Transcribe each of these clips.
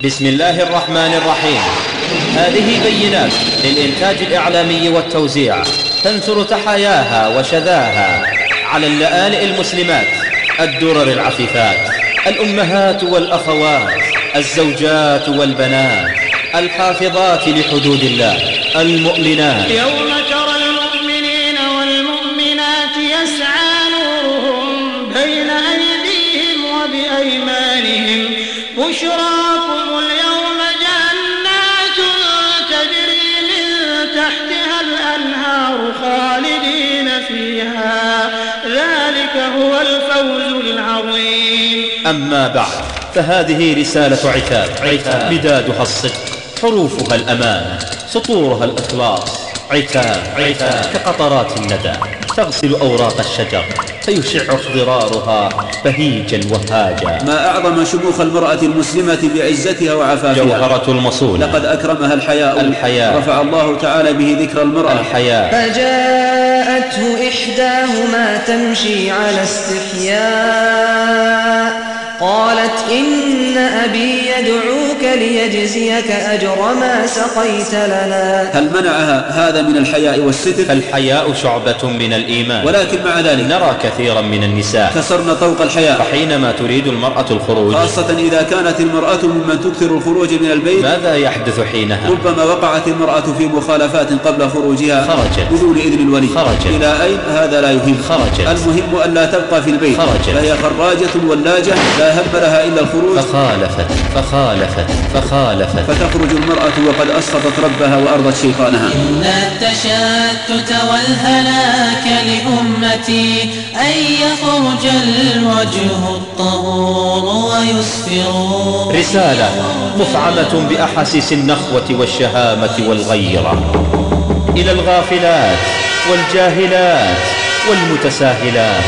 بسم الله الرحمن الرحيم. هذه بينات للإنتاج الإعلامي والتوزيع تنثر تحاياها وشذاها على اللآلئ المسلمات الدرر العفيفات، الأمهات والأخوات، الزوجات والبنات، الحافظات لحدود الله، المؤمنات. يوم ترى المؤمنين والمؤمنات يسعى نورهم بين أيديهم وبأيمانهم بشراكم اليوم جنات تجري من تحتها الأنهار خالدين فيها، ذلك هو الفوز العظيم. أما بعد، فهذه رسالة عتاب بدادها الصدق، حروفها الأمان، سطورها الإخلاص. عتاب كقطرات الندى تغسل أوراق الشجر فيشع اخضرارها بهيجا وهاجا. ما أعظم شموخ المرأة المسلمة بعزتها وعفافها، جوهرة المصونة، لقد أكرمها الحياء. رفع الله تعالى به ذكر المرأة الحياء. فجاءته إحداهما تمشي على استحياء قالت إن أبي يدعوك ليجزيك أجر ما سقيت لنا. هل منعها هذا من الحياء والستر؟ الحياء شعبة من الإيمان، ولكن مع ذلك نرى كثيرا من النساء كسرن طوق الحياء. فحينما تريد المرأة الخروج، خاصة إذا كانت المرأة ممن تكثر الخروج من البيت، ماذا يحدث حينها؟ ربما وقعت المرأة في مخالفات قبل خروجها، خرجت بدون إذن الولي. إلى أين؟ هذا لا يهم. المهم أن لا تبقى في البيت. فهي خراجة ولاجة لا هم لها إلا الخروج. فخالفت فتخرج المرأة وقد أسخطت ربها وأرضت شيطانها. إن التشتت والهلاك لأمتي أن يخرج الوجه الطهور ويسفر. رسالة مفعمة بأحاسيس النخوة والشهامة والغيرة إلى الغافلات والجاهلات والمتساهلات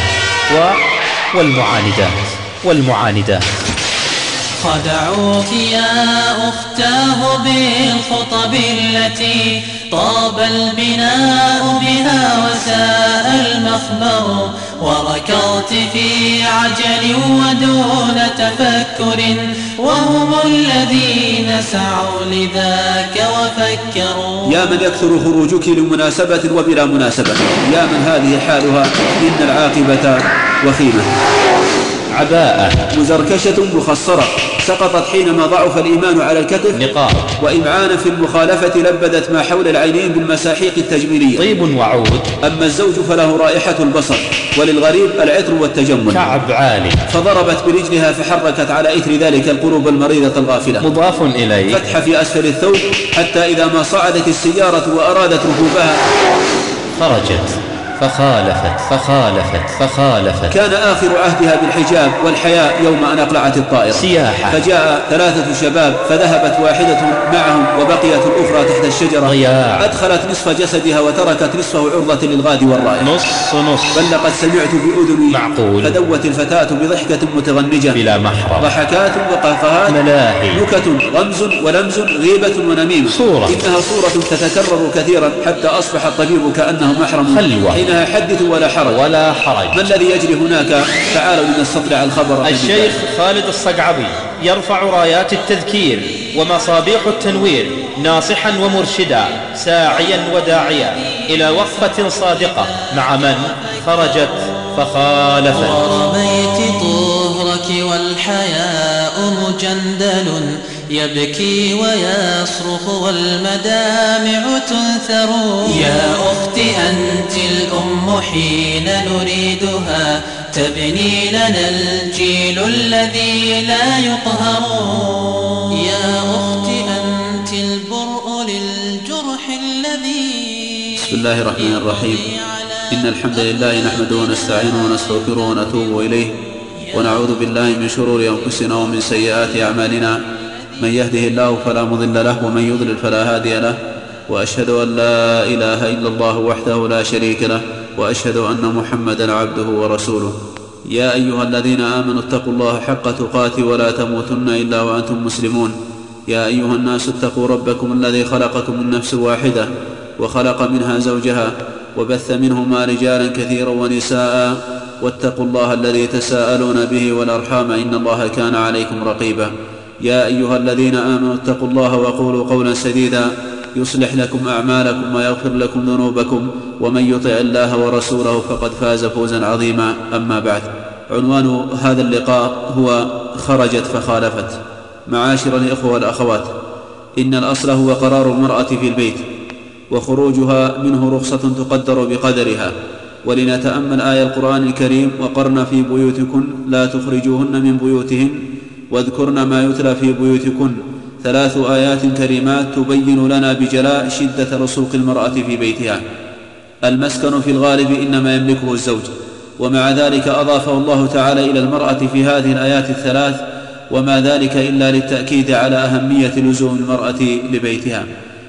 والمعاندات. خدعوك يا أختاه بالخطب التي طاب البناء بها وساء المخبر، وركضت في عجل ودون تفكر، وهم الذين سعوا لذاك وفكروا. يا من يكثر خروجك لمناسبة وبلا مناسبة، يا من هذه حالها إن العاقبة وخيمة. عباءة مزركشة مخصرة سقطت حينما ضعف الإيمان على الكتف، نقاب وإمعانا في المخالفة لبدت ما حول العينين بالمساحيق التجميلية. طيب وعود. أما الزوج فله رائحة البصر، وللغريب العطر والتجمل. كعب عالي فضربت برجلها فحركت على إثر ذلك القلوب المريضة الغافلة. مضاف إليه. فتح في أسفل الثوب حتى إذا ما صعدت السيارة وأرادت ركوبها خرجت فخالفت. كان آخر عهدها بالحجاب والحياء يوم أن أقلعت الطائرة سياحة. فجاء 3 شباب، فذهبت واحدة معهم وبقيت الأخرى تحت الشجرة. ضياع. أدخلت نصف جسدها وتركت نصفه عرضة للغاد والرائع. نص. بل لقد سمعت بأذني معقول. فدوت الفتاة بضحكة متغنجة بلا محرم، ضحكات وقهقهات، ملاهي، نكت، رمز ولمز، غيبة ونميمة. إنها صورة تتكرر كثيرا حتى أصبح الطبيب كأنه محرم. خلوة. حينها حدث ولا حرج. ما الذي يجري هناك؟ تعالوا لنستطلع الخبر. الشيخ خالد الصقعبي يرفع رايات التذكير ومصابيح التنوير، ناصحا ومرشدا، ساعيا وداعيا إلى وقفة صادقة مع من خرجت فخالفت. ورميت طهرك والحياء مجندل يبكي ويصرخ والمدامع تنثر. يا أخت أنت الأم حين نريدها، تبني لنا الجيل الذي لا يقهر. يا أخت أنت البرء للجرح الذي. بسم الله الرحمن الرحيم. إن الحمد لله نحمده ونستعينه ونستغفره ونتوب إليه، ونعوذ بالله من شرور أنفسنا ومن سيئات أعمالنا. من يهده الله فلا مضل له، ومن يضلل فلا هادي له، وأشهد أن لا إله إلا الله وحده لا شريك له، وأشهد أن محمدا عبده ورسوله. يا أيها الذين آمنوا اتقوا الله حق تقاته ولا تموتن إلا وأنتم مسلمون. يا أيها الناس اتقوا ربكم الذي خلقكم من نفس واحدة وخلق منها زوجها وبث منهما رجالا كثيرا ونساء، واتقوا الله الذي تساءلون به والأرحام إن الله كان عليكم رقيبا. يا أيها الذين آمنوا اتقوا الله وقولوا قولا سديدا يصلح لكم أعمالكم ويغفر لكم ذنوبكم ومن يطع الله ورسوله فقد فاز فوزا عظيما. أما بعد، عنوان هذا اللقاء هو خرجت فخالفت. معاشر الإخوة والأخوات، إن الأصل هو قرار المرأة في البيت، وخروجها منه رخصة تقدر بقدرها. ولنتأمل آية القرآن الكريم: وقرن في بيوتكن لا تخرجوهن من بيوتهن واذكرن ما يتلى في بيوتكن. 3 آيات كريمات تبين لنا بجلاء شدة رسوق المرأة في بيتها. المسكن في الغالب إنما يملكه الزوج، ومع ذلك أضافه الله تعالى إلى المرأة في هذه الآيات ال3، وما ذلك إلا للتأكيد على أهمية لزوم المرأة لبيتها،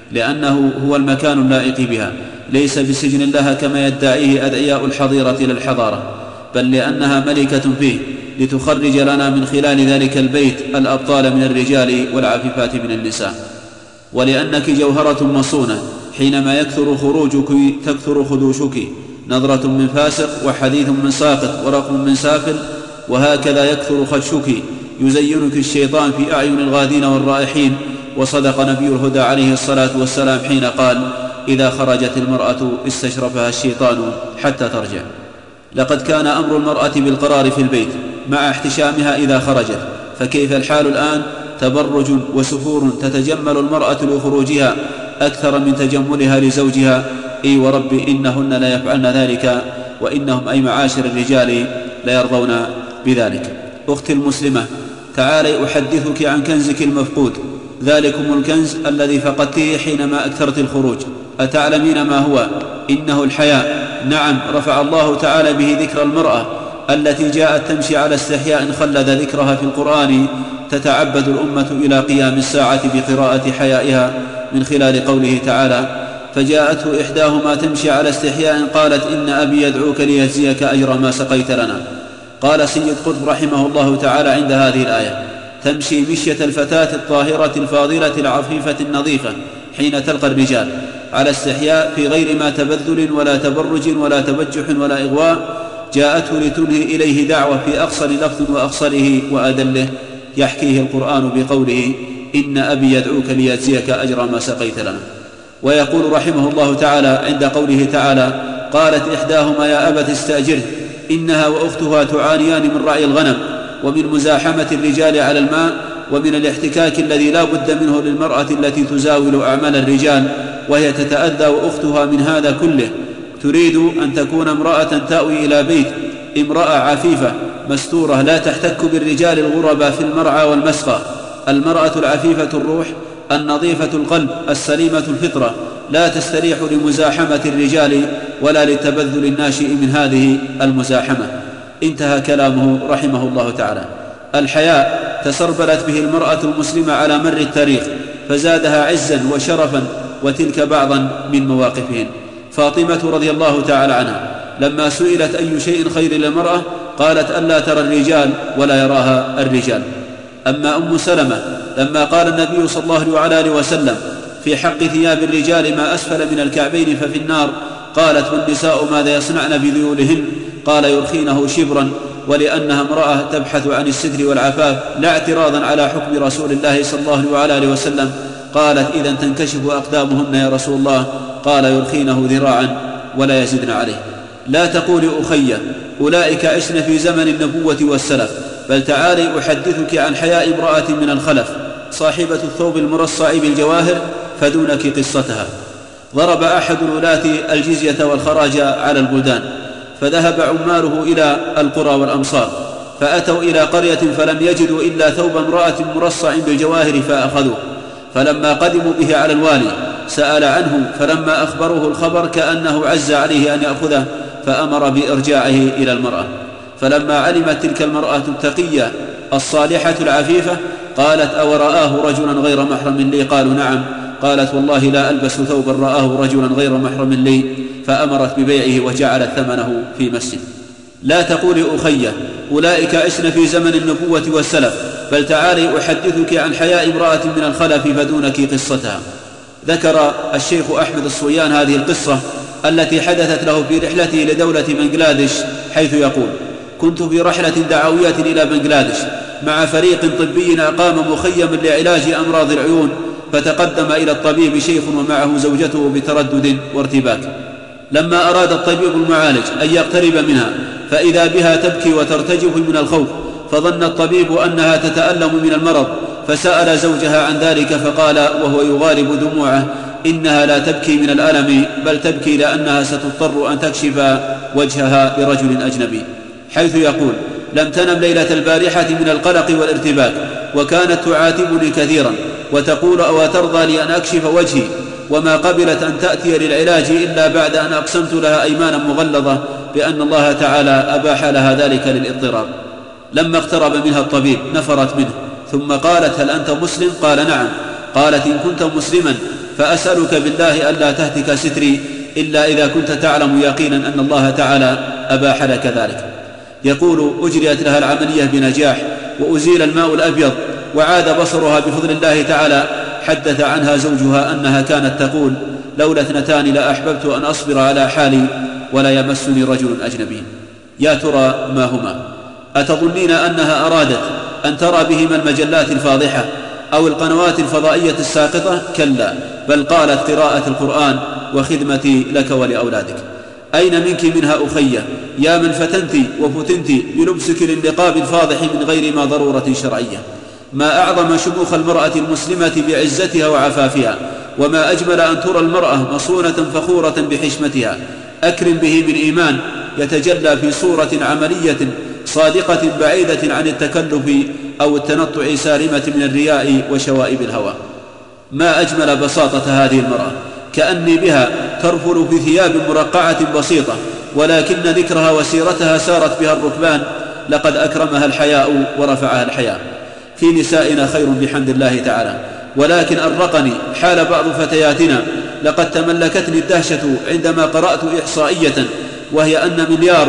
لأنه هو المكان اللائق بها، ليس بسجن لها كما يدعيه أدعياء الحضيرة للحضارة، بل لأنها ملكة فيه لتخرج لنا من خلال ذلك البيت الأبطال من الرجال والعفيفات من النساء. ولأنك جوهرة مصونة، حينما يكثر خروجك تكثر خدوشك، نظرة من فاسق وحديث من ساقط ورقم من سافل، وهكذا يكثر خدشك، يزينك الشيطان في أعين الغادين والرائحين. وصدق نبي الهدى عليه الصلاة والسلام حين قال: إذا خرجت المرأة استشرفها الشيطان حتى ترجع. لقد كان أمر المرأة بالقرار في البيت مع احتشامها إذا خرجت، فكيف الحال الآن؟ تبرج وسفور تتجمل المرأة لخروجها أكثر من تجملها لزوجها. إي ورب إنهن لا يفعلن ذلك، وإنهم أي معاشر الرجال لا يرضون بذلك. أختي المسلمة، تعالي أحدثك عن كنزك المفقود، ذلكم الكنز الذي فقدته حينما أكثرت الخروج. أتعلمين ما هو؟ إنه الحياء. نعم، رفع الله تعالى به ذكر المرأة التي جاءت تمشي على استحياء خلد ذكرها في القرآن. تتعبد الأمة إلى قيام الساعة بقراءة حيائها من خلال قوله تعالى: فجاءته إحداهما تمشي على استحياء قالت إن أبي يدعوك ليجزيك أجر ما سقيت لنا. قال سيد قطب رحمه الله تعالى عند هذه الآية: تمشي مشية الفتاة الطاهرة الفاضلة العفيفة النظيفة حين تلقى الرجال على استحياء، في غير ما تبذل ولا تبرج ولا تبجح ولا إغواء. جاءته لتنهي إليه دعوة في أقصر لفظ وأقصره وأدله، يحكيه القرآن بقوله: إن أبي يدعوك ليجزيك أجر ما سقيت لنا. ويقول رحمه الله تعالى عند قوله تعالى: قالت إحداهما يا أبت استأجره إنها وأختها تعانيان من رعي الغنم ومن مزاحمة الرجال على الماء ومن الاحتكاك الذي لا بد منه للمرأة التي تزاول أعمال الرجال، وهي تتأذى وأختها من هذا كله. تريد أن تكون امرأة تأوي إلى بيت، امرأة عفيفة مستورة لا تحتك بالرجال الغرباء في المرعى والمسقى. المرأة العفيفة الروح النظيفة القلب السليمة الفطرة لا تستريح لمزاحمة الرجال ولا للتبذل الناشئ من هذه المزاحمة. انتهى كلامه رحمه الله تعالى. الحياء تسربلت به المرأة المسلمة على مر التاريخ، فزادها عزا وشرفا، وتلك بعضا من مواقفهن. فاطمة رضي الله تعالى عنها لما سئلت أي شيء خير للمرأة قالت: ألا ترى الرجال ولا يراها الرجال. أما أم سلمة لما قال النبي صلى الله عليه وسلم في حق ثياب الرجال ما أسفل من الكعبين ففي النار، قالت: والنساء ماذا يصنعن بذيولهن؟ قال: يرخينه شبرا، ولأنها امرأة تبحث عن الستر والعفاف لا اعتراضا على حكم رسول الله صلى الله عليه وسلم. قالت: إذا تنكشف أقدامهن يا رسول الله؟ قال: يرخينه ذراعا ولا يزدن عليه. لا تقولي أخي أولئك عشن في زمن النبوة والسلف، بل تعالي أحدثك عن حياء امرأة من الخلف، صاحبة الثوب المرصع بالجواهر، فدونك قصتها. ضرب أحد الولاة الجزية والخراج على البلدان، فذهب عماله إلى القرى والأمصار، فأتوا إلى قرية فلم يجدوا إلا ثوب امرأة مرصع بالجواهر فأخذوه. فلما قدموا به على الوالي سأل عنه، فلما أخبروه الخبر كأنه عز عليه أن يأخذه، فأمر بإرجاعه إلى المرأة. فلما علمت تلك المرأة التقية الصالحة العفيفة قالت: أورآه رجلا غير محرم لي؟ قالوا: نعم. قالت: والله لا ألبس ثوبا رآه رجلا غير محرم لي. فأمرت ببيعه وجعلت ثمنه في مسجد. لا تقولي أخي أولئك عشن في زمن النبوة والسلف، بل تعالي أحدثك عن حياء امرأة من الخلف فدونك قصتها. ذكر الشيخ أحمد الصويان هذه القصة التي حدثت له في رحلته لدولة بنغلاديش، حيث يقول: كنت في رحلة دعوية إلى بنغلاديش، مع فريق طبي أقام مخيما لعلاج أمراض العيون، فتقدم إلى الطبيب شيخ ومعه زوجته بتردد وارتباك. لما أراد الطبيب المعالج أن يقترب منها فإذا بها تبكي وترتجف من الخوف، فظن الطبيب أنها تتألم من المرض، فسأل زوجها عن ذلك فقال وهو يغالب دموعه: إنها لا تبكي من الألم، بل تبكي لأنها ستضطر أن تكشف وجهها لرجل أجنبي، حيث يقول: لم تنم ليلة البارحة من القلق والارتباك، وكانت تعاتبني كثيرا وتقول: أو ترضى لي أن أكشف وجهي؟ وما قبلت أن تأتي للعلاج إلا بعد أن أقسمت لها أيمانا مغلظة بأن الله تعالى أباح لها ذلك للاضطرار. لما اقترب منها الطبيب نفرت منه، ثم قالت: هل أنت مسلم؟ قال: نعم. قالت: إن كنت مسلما فأسألك بالله ألا تهتك ستري إلا إذا كنت تعلم يقينا أن الله تعالى أباح لك ذلك. يقول: أجريت لها العملية بنجاح، وأزيل الماء الأبيض، وعاد بصرها بفضل الله تعالى. حدث عنها زوجها أنها كانت تقول: لولا اثنتان لأحببت أن أصبر على حالي ولا يمسني رجل أجنبي. يا ترى ما هما؟ أتظنين أنها أرادت أن ترى بهما المجلات الفاضحة أو القنوات الفضائية الساقطة؟ كلا، بل قالت: قراءة القرآن وخدمتي لك ولأولادك. أين منك منها أخية، يا من فتنت وفتنت بلبسك للنقاب الفاضح من غير ما ضرورة شرعية؟ ما أعظم شموخ المرأة المسلمة بعزتها وعفافها، وما أجمل أن ترى المرأة مصونة فخورة بحشمتها. أكرم به من إيمان يتجلى في صورة عملية صادقة بعيدة عن التكلف أو التنطع سارمة من الرياء وشوائب الهوى. ما أجمل بساطة هذه المرأة، كأني بها ترفل في ثياب مرقعة بسيطة، ولكن ذكرها وسيرتها سارت بها الركبان. لقد أكرمها الحياء ورفعها الحياء. في نسائنا خير بحمد الله تعالى، ولكن أرقني حال بعض فتياتنا. لقد تملكتني الدهشة عندما قرأت إحصائية، وهي أن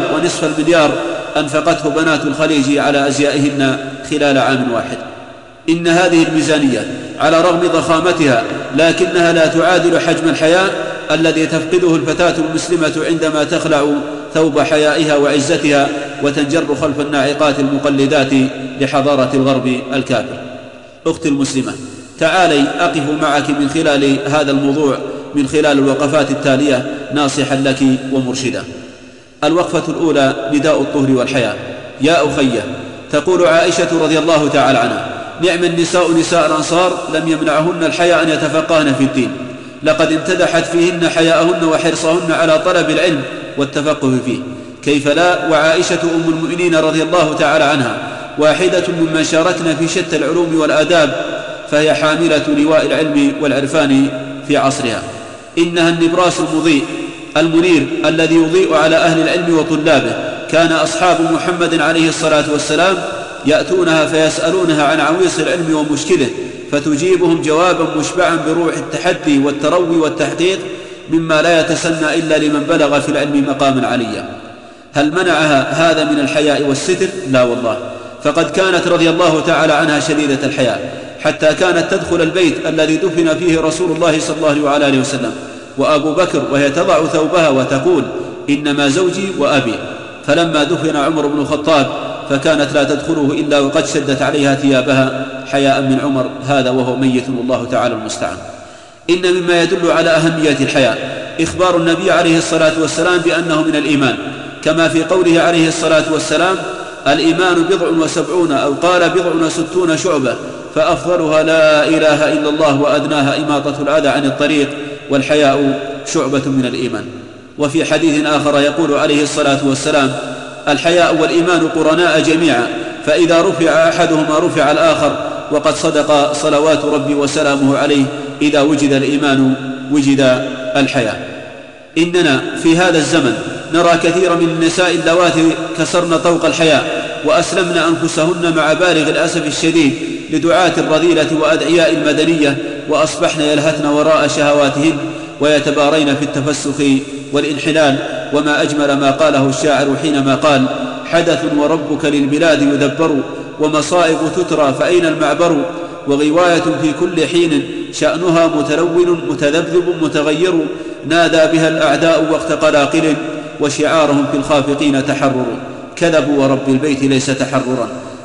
1.5 مليار أنفقته بنات الخليج على أزيائهن خلال عام واحد. إن هذه الميزانية على رغم ضخامتها لكنها لا تعادل حجم الحياء الذي تفقده الفتاة المسلمة عندما تخلع ثوب حيائها وعزتها وتنجر خلف الناعقات المقلدات لحضارة الغرب الكافر. أختي المسلمة، تعالي أقف معك من خلال هذا الموضوع من خلال الوقفات التالية ناصحا لك ومرشدا. الوقفة الأولى: نداء الطهر والحياء. يا أخية، تقول عائشة رضي الله تعالى عنها: نعم النساء نساء الأنصار لم يمنعهن الحياء أن يتفقهن في الدين، لقد امتدحت فيهن حياءهن وحرصهن على طلب العلم والتفقه فيه. كيف لا، وعائشة أم المؤمنين رضي الله تعالى عنها واحدة ممن شاركنا في شتى العلوم والآداب، فهي حاملة لواء العلم والعرفان في عصرها. إنها النبراس المضيء المنير الذي يضيء على أهل العلم وطلابه. كان أصحاب محمد عليه الصلاة والسلام يأتونها فيسألونها عن عويص العلم ومشكله، فتجيبهم جوابا مشبعا بروح التحدي والتروي والتحقيق، مما لا يتسنى إلا لمن بلغ في العلم مقاما عليا. هل منعها هذا من الحياء والستر؟ لا والله، فقد كانت رضي الله تعالى عنها شديدة الحياء، حتى كانت تدخل البيت الذي دفن فيه رسول الله صلى الله عليه وسلم وأبو بكر وهي تضع ثوبها وتقول: إنما زوجي وأبي. فلما دفن عمر بن الخطاب فكانت لا تدخله إلا وقد شدت عليها ثيابها حياء من عمر، هذا وهو ميت والله تعالى المستعان. إن مما يدل على أهمية الحياء إخبار النبي عليه الصلاة والسلام بأنه من الإيمان، كما في قوله عليه الصلاة والسلام: الإيمان 70 أو قال 60 شعبة، فأفضلها لا إله إلا الله، وأدناها إماطة الأذى عن الطريق، والحياء شعبة من الإيمان. وفي حديث آخر يقول عليه الصلاة والسلام: الحياء والإيمان قرناء جميعا، فإذا رفع أحدهما رفع الآخر، وقد صدق صلوات ربي وسلامه عليه: إذا وجد الإيمان وجد الحياء. إننا في هذا الزمن نرى كثير من النساء اللواتي كسرن طوق الحياء وأسلمن أنفسهن مع بالغ الأسف الشديد لدعاة الرذيلة وأدعياء المدنية، وأصبحن يلهثن وراء شهواتهن ويتبارين في التفسخ والانحلال. وما أجمل ما قاله الشاعر حينما قال: حدث وربك للبلاد يدبر، ومصائب تترى فأين المعبر، وغواية في كل حين شأنها متلون متذبذب متغير، نادى بها الأعداء وقت قلاقل، وشعارهم في الخافقين تحرر. كذبوا ورب البيت ليس تحررا،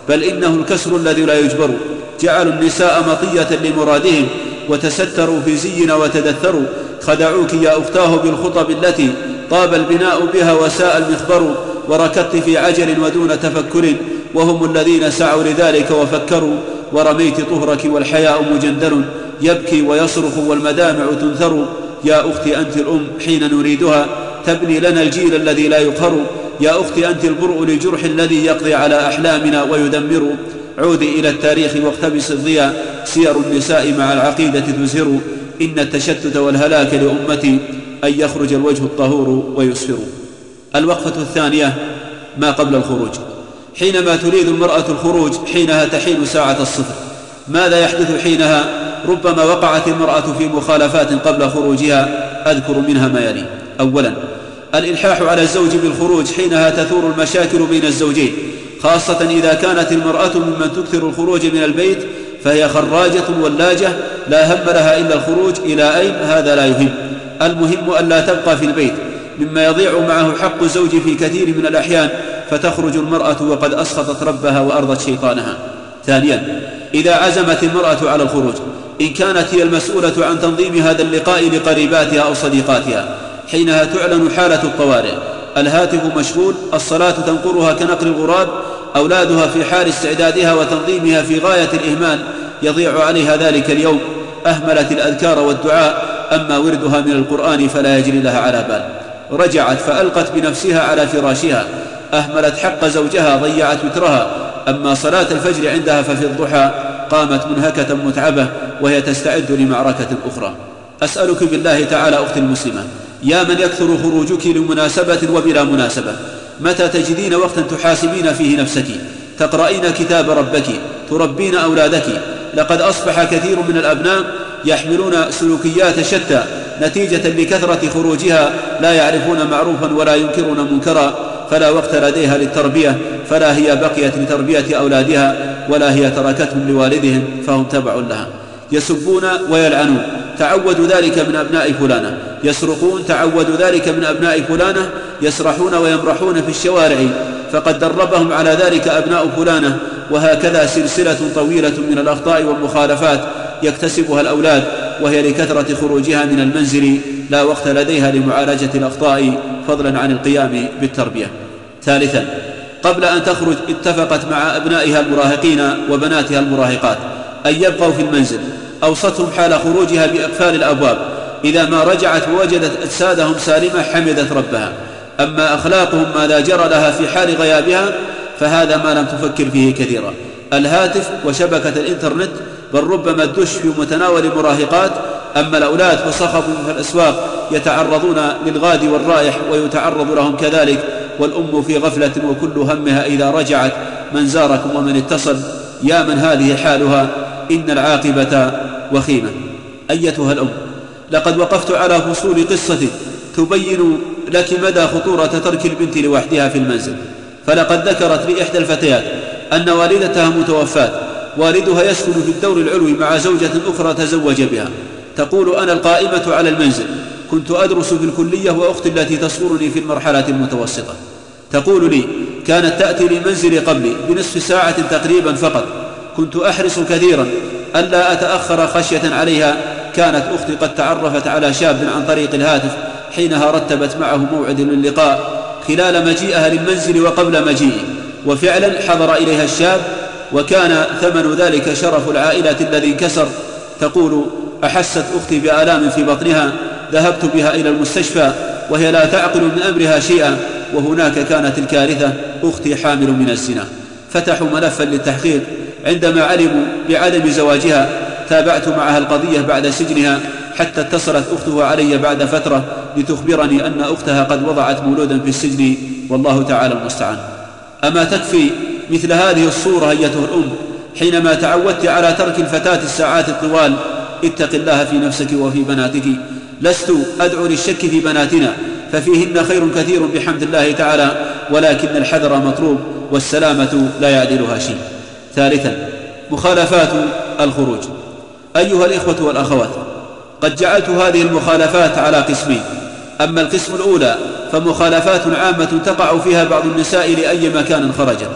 بل إنه الكسر الذي لا يجبر. جعلوا النساء مطية لمرادهم وتستروا في زينا وتدثروا. خدعوك يا أختاه بالخطب التي طاب البناء بها وساء المخبر، وركضت في عجل ودون تفكر، وهم الذين سعوا لذلك وفكروا. ورميت طهرك والحياء مجندل يبكي ويصرخ والمدامع تنثر. يا أختي أنت الأم حين نريدها تبني لنا الجيل الذي لا يقهر. يا أختي أنت البرء لجرح الذي يقضي على أحلامنا ويدمر. عودي إلى التاريخ واقتبس الضياء، سير النساء مع العقيدة تزهر. إن التشتت والهلاك لأمتي أن يخرج الوجه الطهور ويسفر. الوقفة الثانية ما قبل الخروج. حينما تريد المرأة الخروج حينها تحين ساعة الصفر. ماذا يحدث حينها؟ ربما وقعت المرأة في مخالفات قبل خروجها، أذكر منها ما يلي. أولا الإلحاح على الزوج بالخروج. حينها تثور المشاكل بين الزوجين، خاصة إذا كانت المرأة ممن تكثر الخروج من البيت، فهي خراجة ولاجة لا هم لها إلا الخروج. إلى أين؟ هذا لا يهم. المهم ألا تبقى في البيت، مما يضيع معه حق الزوج في كثير من الأحيان، فتخرج المرأة وقد أسخطت ربها وأرضت شيطانها. ثانيا إذا عزمت المرأة على الخروج، إن كانت هي المسؤولة عن تنظيم هذا اللقاء لقريباتها أو صديقاتها، حينها تعلن حالة الطوارئ. الهاتف مشغول، الصلاة تنقرها كنقر الغراب، أولادها في حال استعدادها وتنظيمها في غاية الإهمال، يضيع عليها ذلك اليوم. أهملت الأذكار والدعاء، أما وردها من القرآن فلا يجري لها على بال. رجعت فألقت بنفسها على فراشها، أهملت حق زوجها، ضيعت وترها. أما صلاة الفجر عندها ففي الضحى قامت منهكة متعبة وهي تستعد لمعركة أخرى. أسألك بالله تعالى أختي المسلمة، يا من يكثر خروجك لمناسبة وبلا مناسبة، متى تجدين وقتا تحاسبين فيه نفسك، تقرأين كتاب ربك، تربين أولادك؟ لقد أصبح كثير من الأبناء يحملون سلوكيات شتى نتيجة لكثرة خروجها، لا يعرفون معروفا ولا ينكرون منكرا، فلا وقت لديها للتربية، فلا هي بقيت لتربية أولادها ولا هي تركتهم لوالدهم فهم تبع لها. يسبون ويلعنون، تعودوا ذلك من أبناء فلانة. يسرقون، تعودوا ذلك من أبناء فلانة. يسرحون ويمرحون في الشوارع، فقد دربهم على ذلك أبناء فلانة. وهكذا سلسلة طويلة من الأخطاء والمخالفات يكتسبها الأولاد، وهي لكثرة خروجها من المنزل لا وقت لديها لمعالجة الأخطاء فضلا عن القيام بالتربية. ثالثا قبل أن تخرج اتفقت مع أبنائها المراهقين وبناتها المراهقات أن يبقوا في المنزل. أوصتهم حال خروجها بإقفال الأبواب. إذا ما رجعت ووجدت أجسادهم سالمة حمدت ربها. أما أخلاقهم ماذا جرى لها في حال غيابها فهذا ما لم تفكر فيه كثيرا. الهاتف وشبكة الإنترنت، بل ربما الدش في متناول المراهقات. أما الأولاد فصخبوا في الأسواق يتعرضون للغاد والرائح ويتعرض لهم كذلك، والأم في غفلة وكل همها إذا رجعت من زاركم ومن اتصل. يا من هذه حالها إن العاقبة وخيمة. أيتها الأم، لقد وقفت على فصول قصة تبين لك مدى خطورة ترك البنت لوحدها في المنزل. فلقد ذكرت لي إحدى الفتيات أن والدتها متوفاة، والدها يسكن في الدور العلوي مع زوجة أخرى تزوج بها. تقول أنا القائمة على المنزل، كنت أدرس في الكلية وأختي التي تصورني في المرحلة المتوسطة. تقول لي كانت تأتي لمنزلي قبلي بنصف ساعة تقريبا فقط. كنت أحرص كثيرا ألا أتأخر خشية عليها. كانت أختي قد تعرفت على شاب عن طريق الهاتف، حينها رتبت معه موعد للقاء خلال مجيئها للمنزل وقبل مجيئه، وفعلا حضر إليها الشاب، وكان ثمن ذلك شرف العائلة الذي انكسر. تقول أحست أختي بآلام في بطنها، ذهبت بها إلى المستشفى وهي لا تعقل من أمرها شيئا، وهناك كانت الكارثة، أختي حامل من الزنا. فتحوا ملفا للتحقيق. عندما علموا بعدم زواجها تابعت معها القضية بعد سجنها، حتى اتصلت أختها علي بعد فترة لتخبرني أن أختها قد وضعت مولودا في السجن، والله تعالى المستعان. أما تكفي مثل هذه الصورة أيتها الأم حينما تعودت على ترك الفتاة الساعات الطوال؟ اتق الله في نفسك وفي بناتك. لست أدعو للشك في بناتنا، ففيهن خير كثير بحمد الله تعالى، ولكن الحذر مطلوب، والسلامة لا يعدلها شيء. ثالثا مخالفات الخروج. أيها الإخوة والأخوات، قد جعلت هذه المخالفات على قسمين. أما القسم الأولى فمخالفات عامة تقع فيها بعض النساء لأي مكان خرجت،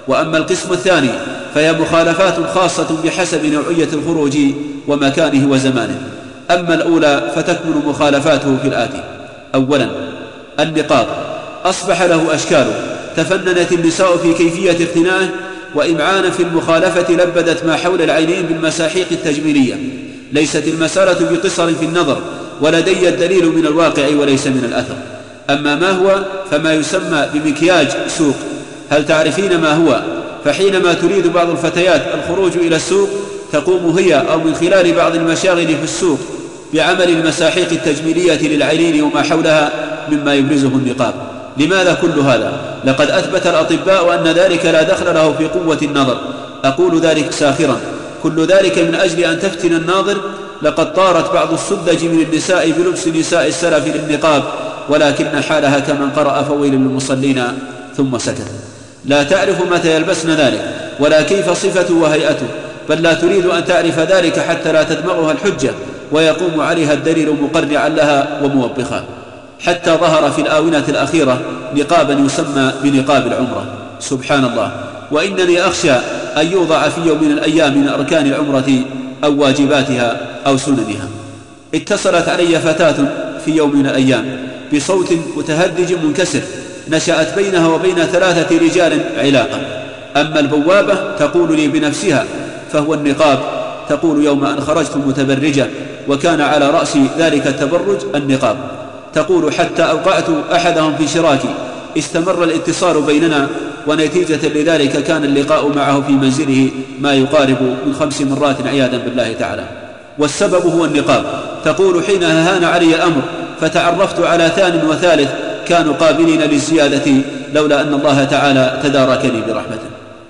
وأما القسم الثاني فهي مخالفات خاصة بحسب نوعية الخروج ومكانه وزمانه. أما الأولى فتكمن مخالفاته في الآتي: أولا النقاب أصبح له أشكال، تفننت النساء في كيفية اقتنائه، وإمعانا في المخالفة لبدت ما حول العينين بالمساحيق التجميلية. ليست المسألة بقصر في النظر، ولدي الدليل من الواقع وليس من الأثر. أما ما هو فما يسمى بمكياج سوق. هل تعرفين ما هو؟ فحينما تريد بعض الفتيات الخروج إلى السوق تقوم هي أو من خلال بعض المشاغل في السوق بعمل المساحيق التجميلية للعينين وما حولها مما يبرزه النقاب. لماذا كل هذا؟ لقد أثبت الأطباء أن ذلك لا دخل له في قوة النظر. أقول ذلك ساخرا، كل ذلك من أجل أن تفتن الناظر. لقد طارت بعض السذج من النساء بلبس نساء السلف للنقاب، ولكن حالها كمن قرأ فويل للمصلين ثم سكت. لا تعرف متى يلبسن ذلك ولا كيف صفته وهيئته، بل لا تريد أن تعرف ذلك حتى لا تدمغها الحجة ويقوم عليها الدليل مقرعا لها وموبخا. حتى ظهر في الآونة الأخيرة نقابا يسمى بنقاب العمرة. سبحان الله، وإنني أخشى أن يوضع في يوم من الأيام من أركان العمرة أو واجباتها أو سننها. اتصلت علي فتاة في يوم من الأيام بصوت متهدج منكسر نشأت بينها وبين 3 رجال علاقة. أما البوابة تقول لي بنفسها فهو النقاب. تقول: يوم أن خرجت متبرجة وكان على رأسي ذلك التبرج النقاب. تقول: حتى أوقعت أحدهم في شراكي. استمر الاتصال بيننا، ونتيجة لذلك كان اللقاء معه في منزله ما يقارب من 5 مرات عياذا بالله تعالى، والسبب هو النقاب. تقول: حينها هان علي الأمر فتعرفت على 2 وثالث كانوا قابلين للزيادة لولا أن الله تعالى تداركني برحمته.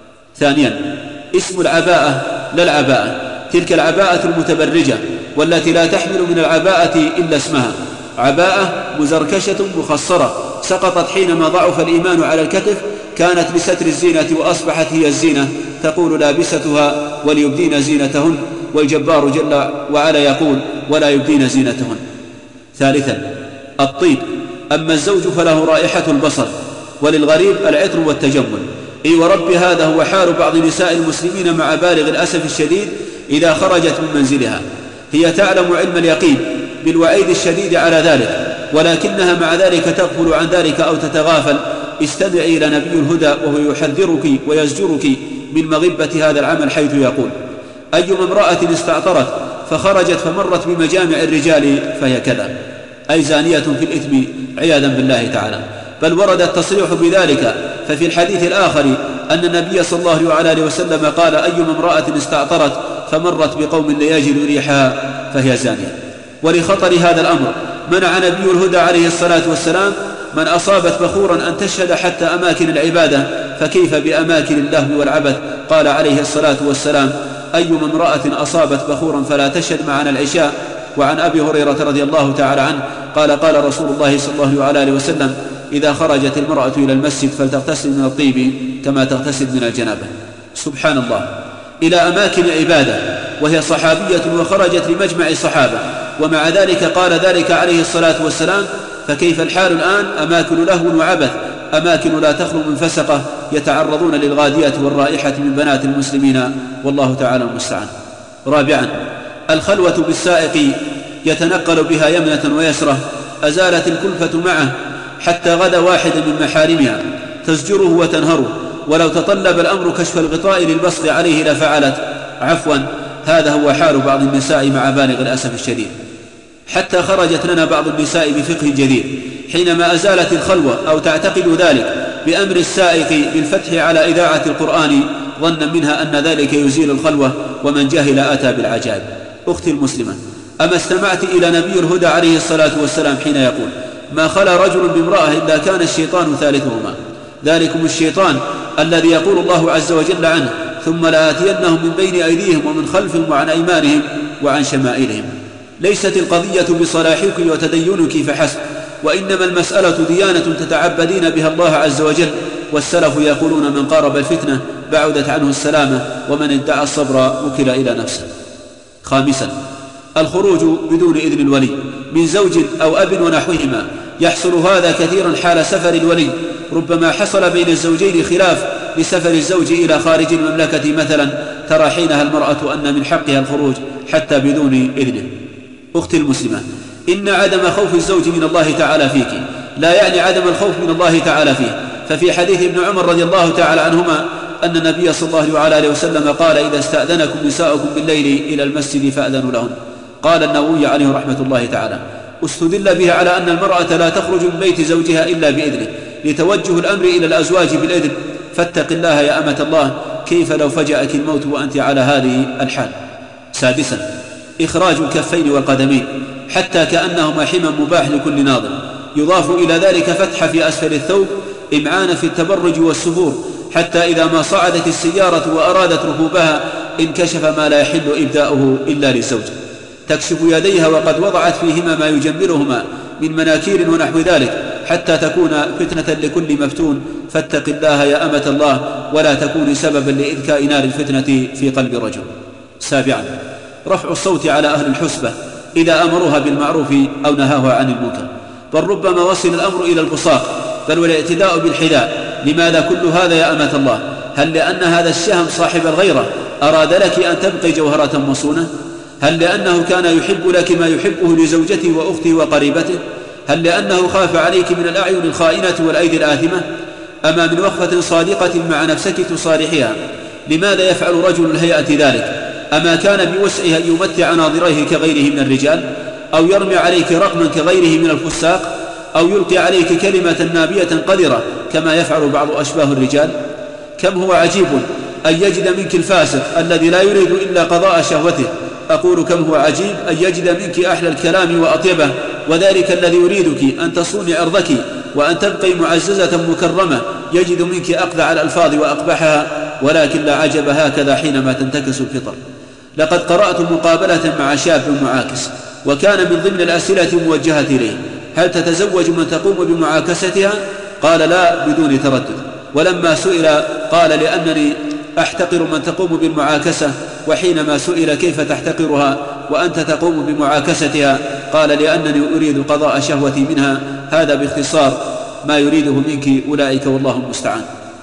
ثانيا اسم العباءة لا العباءة، تلك العباءة المتبرجة والتي لا تحمل من العباءة إلا اسمها. عباءة مزركشة مخصرة سقطت حينما ضعف الإيمان على الكتف، كانت لستر الزينة وأصبحت هي الزينة. تقول لابستها وليبدين زينتهن، والجبار جل وعلا يقول: ولا يبدين زينتهن. ثالثا الطيب. أما الزوج فله رائحة البصر، وللغريب العطر والتجمل. إي ورب هذا هو حال بعض نساء المسلمين مع بالغ الأسف الشديد إذا خرجت من منزلها. هي تعلم علم اليقين بالوعيد الشديد على ذلك، ولكنها مع ذلك تغفل عن ذلك أو تتغافل. استمعي إلى نبي الهدى وهو يحذرك ويزجرك من مغبة هذا العمل، حيث يقول: أيما امرأة استعطرت فخرجت فمرت بمجامع الرجال فهي كذا، أي زانية في الإثم عياذا بالله تعالى. بل ورد التصريح بذلك، ففي الحديث الآخر أن النبي صلى الله عليه وسلم قال: أيما امرأة استعطرت فمرت بقوم لا يجد ريحها فهي زانية. ولخطر هذا الأمر منع نبي الهدى عليه الصلاة والسلام من أصابت بخورا أن تشهد حتى أماكن العبادة، فكيف بأماكن اللهو والعبث؟ قال عليه الصلاة والسلام: أيما امرأة أصابت بخورا فلا تشهد معنا العشاء. وعن أبي هريرة رضي الله تعالى عنه قال: قال رسول الله صلى الله عليه وسلم: إذا خرجت المرأة إلى المسجد فلتغتسل من الطيب كما تغتسل من الجنابة. سبحان الله، إلى أماكن عبادة وهي صحابية وخرجت لمجمع الصحابة، ومع ذلك قال ذلك عليه الصلاة والسلام. فكيف الحال الآن؟ أماكن لهو وعبث، أماكن لا تخلو من فسقة يتعرضون للغادية والرائحة من بنات المسلمين، والله تعالى المستعان. رابعا الخلوة بالسائق يتنقل بها يمنة ويسرة. أزالت الكلفة معه حتى غدا واحدا من محارمها تزجره وتنهره، ولو تطلب الأمر كشف الغطاء للبصق عليه لفعلت. عفوا، هذا هو حال بعض النساء مع بالغ الأسف الشديد. حتى خرجت لنا بعض النساء بفقه جديد حينما أزالت الخلوة أو تعتقد ذلك بأمر السائق بالفتح على إذاعة القرآن، ظنا منها أن ذلك يزيل الخلوة، ومن جهل أتى بالعجائب. أختي المسلمة، أما استمعت إلى نبي الهدى عليه الصلاة والسلام حين يقول: ما خلا رجل بامرأة إلا كان الشيطان ثالثهما. ذلكم الشيطان الذي يقول الله عز وجل عنه: ثم لآتينهم من بين أيديهم ومن خلفهم وعن أيمانهم وعن شمائلهم. ليست القضية بصلاحك وتدينك فحسب، وإنما المسألة ديانة تتعبدين بها الله عز وجل. والسلف يقولون: من قارب الفتنة بعدت عنه السلامة، ومن ادعى الصبر وكل إلى نفسه. خامسا الخروج بدون إذن الولي من زوج أو أب ونحوهما. يحصل هذا كثيرا حال سفر الولي، ربما حصل بين الزوجين خلاف لسفر الزوج إلى خارج المملكة مثلا، ترى حينها المرأة أن من حقها الخروج حتى بدون إذنه. أختي المسلمة، إن عدم خوف الزوج من الله تعالى فيك لا يعني عدم الخوف من الله تعالى فيه. ففي حديث ابن عمر رضي الله تعالى عنهما أن النبي صلى الله عليه وسلم قال: إذا استأذنكم نساؤكم بالليل إلى المسجد فأذنوا لهن. قال النووي عليه رحمة الله تعالى: استدل بها على أن المرأة لا تخرج من بيت زوجها إلا بإذنه، لتوجه الأمر إلى الأزواج بالإذن. فاتق الله يا أمة الله، كيف لو فجأك الموت وأنت على هذه الحال. 6. إخراج الكفين والقدمين حتى كأنهما حمى مباح لكل ناظر، يضاف إلى ذلك فتح في أسفل الثوب إمعانا في التبرج والسفور، حتى إذا ما صعدت السيارة وأرادت ركوبها انكشف ما لا يحل إبداؤه إلا للزوج. تكشف يديها وقد وضعت فيهما ما يجملهما من مناكير ونحو ذلك، حتى تكون فتنة لكل مفتون. فاتق الله يا أمة الله، ولا تكوني سببا لإذكاء نار الفتنة في قلب الرجل. 7. رفع الصوت على أهل الحسبة إذا أمروها بالمعروف أو نهاها عن المنكر، بل ربما وصل الأمر إلى البصاق، بل والاعتداء بالحذاء. لماذا كل هذا يا أمة الله؟ هل لأن هذا الشهم صاحب الغيرة أراد لك أن تبقي جوهرة مصونة؟ هل لأنه كان يحب لك ما يحبه لزوجته وأخته وقريبته؟ هل لأنه خاف عليك من الأعين الخائنة والأيدي الآثمة؟ أما من وقفة صادقة مع نفسك تصارحها؟ لماذا يفعل رجل الهيئة ذلك؟ أما كان بوسعه أن يمتع ناظريه كغيره من الرجال، أو يرمي عليك رقما كغيره من الفساق، أو يلقي عليك كلمة نابية قذرة كما يفعل بعض أشباه الرجال؟ كم هو عجيب أن يجد منك الفاسق الذي لا يريد إلا قضاء شهوته. أقول كم هو عجيب أن يجد منك أحلى الكلام وأطيبه، وذلك الذي يريدك أن تصوني عرضك وأن تبقي معززة مكرمة يجد منك أقذع الألفاظ وأقبحها. ولكن لا عجب هكذا حينما تنتكس الفطر. لقد قرأت مقابلة مع شاب معاكس، وكان من ضمن الأسئلة الموجهة إليه: هل تتزوج من تقوم بمعاكستها؟ قال: لا، بدون تردد. ولما سئل قال: لأنني أحتقر من تقوم بالمعاكسة. وحينما سئل: كيف تحتقرها وأنت تقوم بمعاكستها؟ قال: لأنني أريد قضاء شهوتي منها. هذا باختصار ما يريده منك أولئك، والله المستعان.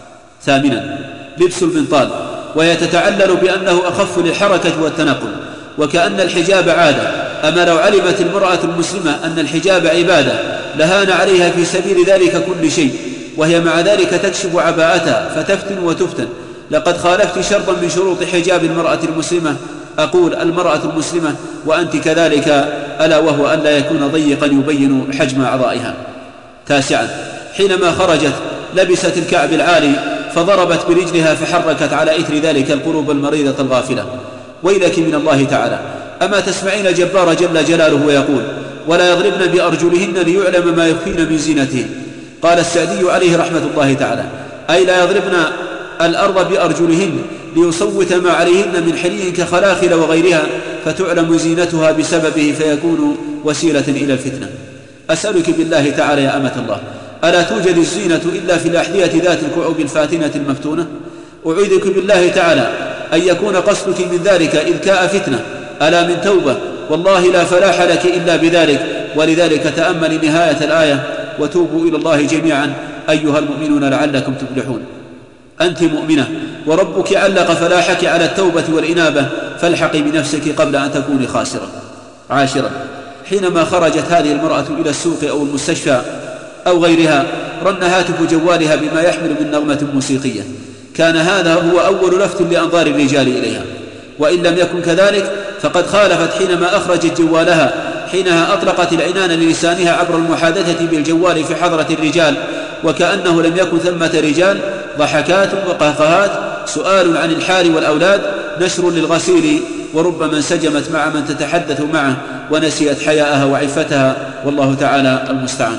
8. لبس البنطال، وهي تتعلل بأنه أخف للحركة والتنقل، وكأن الحجاب عادة. أما لو علمت المرأة المسلمة أن الحجاب عبادة لهان عليها في سبيل ذلك كل شيء، وهي مع ذلك تكشف عباءتها فتفتن وتفتن. لقد خالفت شرطا من شروط حجاب المرأة المسلمة. أقول المرأة المسلمة وأنت كذلك، ألا وهو أن لا يكون ضيقا يبين حجم أعضائها. 9. حينما خرجت لبست الكعب العالي فضربت برجلها فحركت على إثر ذلك القلوب المريضة الغافلة. ويلك من الله تعالى، أما تسمعين جبار جل جلاله ويقول: ولا يضربن بأرجلهن ليعلم ما يخفين من زينتهن. قال السعدي عليه رحمة الله تعالى: أي لا يضربن الأرض بأرجلهن ليصوت ما عليهن من حلي كخلاخل وغيرها، فتعلم زينتها بسببه فيكون وسيلة إلى الفتنة. أسألك بالله تعالى يا أمة الله، ألا توجد الزينة إلا في الأحذية ذات الكعوب الفاتنة المفتونة؟ أعيذك بالله تعالى أن يكون قصدك من ذلك إذكاء فتنة، ألا من توبة، والله لا فلاح لك إلا بذلك. ولذلك تأمل نهاية الآية: وتوبوا إلى الله جميعا أيها المؤمنون لعلكم تفلحون. أنت مؤمنة وربك علق فلاحك على التوبة والإنابة، فالحقي بنفسك قبل أن تكوني خاسرة. 10. حينما خرجت هذه المرأة إلى السوق أو المستشفى أو غيرها رن هاتف جوالها بما يحمل من نغمة موسيقية. كان هذا هو أول لفت لأنظار الرجال إليها، وإن لم يكن كذلك فقد خالفت حينما أخرجت جوالها، حينها أطلقت العنان للسانها عبر المحادثة بالجوال في حضرة الرجال، وكأنه لم يكن ثمة رجال. ضحكات وقهقهات، سؤال عن الحال والأولاد، نشر للغسيل، وربما انسجمت مع من تتحدث معه ونسيت حياءها وعفتها، والله تعالى المستعان.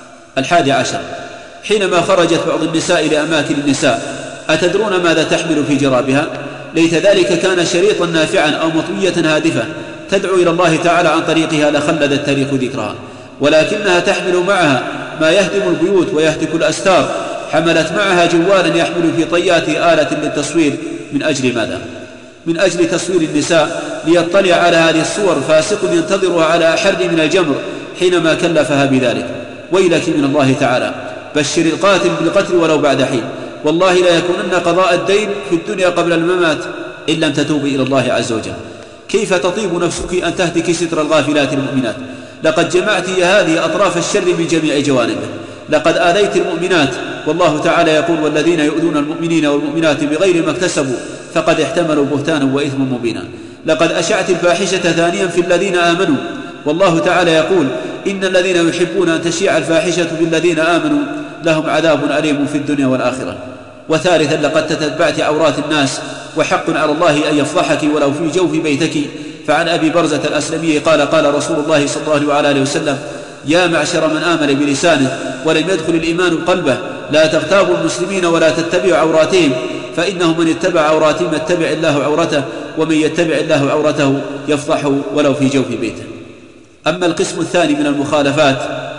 11. حينما خرجت بعض النساء لأماكن النساء، أتدرون ماذا تحمل في جرابها؟ ليت ذلك كان شريطا نافعا أو مطوية هادفة تدعو إلى الله تعالى عن طريقها لخلد التاريخ ذكرها، ولكنها تحمل معها ما يهدم البيوت ويهتك الأستار. حملت معها جوالا يحمل في طيات آلة للتصوير. من أجل ماذا؟ من أجل تصوير النساء، ليطلع على هذه الصور فاسق ينتظرها على أحر من الجمر حينما كلفها بذلك. ويلك من الله تعالى، بشر القاتل بالقتل ولو بعد حين. والله لا يكونن قضاء الدين في الدنيا قبل الممات إن لم تتوبي إلى الله عز وجل. كيف تطيب نفسك أن تهتك ستر الغافلات المؤمنات؟ لقد جمعت يا هذه أطراف الشر من جميع جوانبه، لقد آذيت المؤمنات، والله تعالى يقول: والذين يؤذون المؤمنين والمؤمنات بغير ما اكتسبوا فقد احتملوا بهتانا وإثما مبينا. لقد أشعت الفاحشة ثانيا في الذين آمنوا، والله تعالى يقول: إن الذين يحبون أن تشيع الفاحشة في الذين آمنوا لهم عذاب أليم في الدنيا والآخرة. وثالثا لقد تتبعت عورات الناس، وحق على الله أن يفضحك ولو في جوف بيتك. فعن أبي برزة الأسلمي قال: قال رسول الله صلى الله عليه وسلم: يا معشر من آمن بلسانه ولم يدخل الإيمان قلبه، لا تغتابوا المسلمين ولا تتبعوا عوراتهم، فإنه من اتبع عوراتهم يتبع الله عورته، ومن يتبع الله عورته يفضحه ولو في جوف بيته. أما القسم الثاني من المخالفات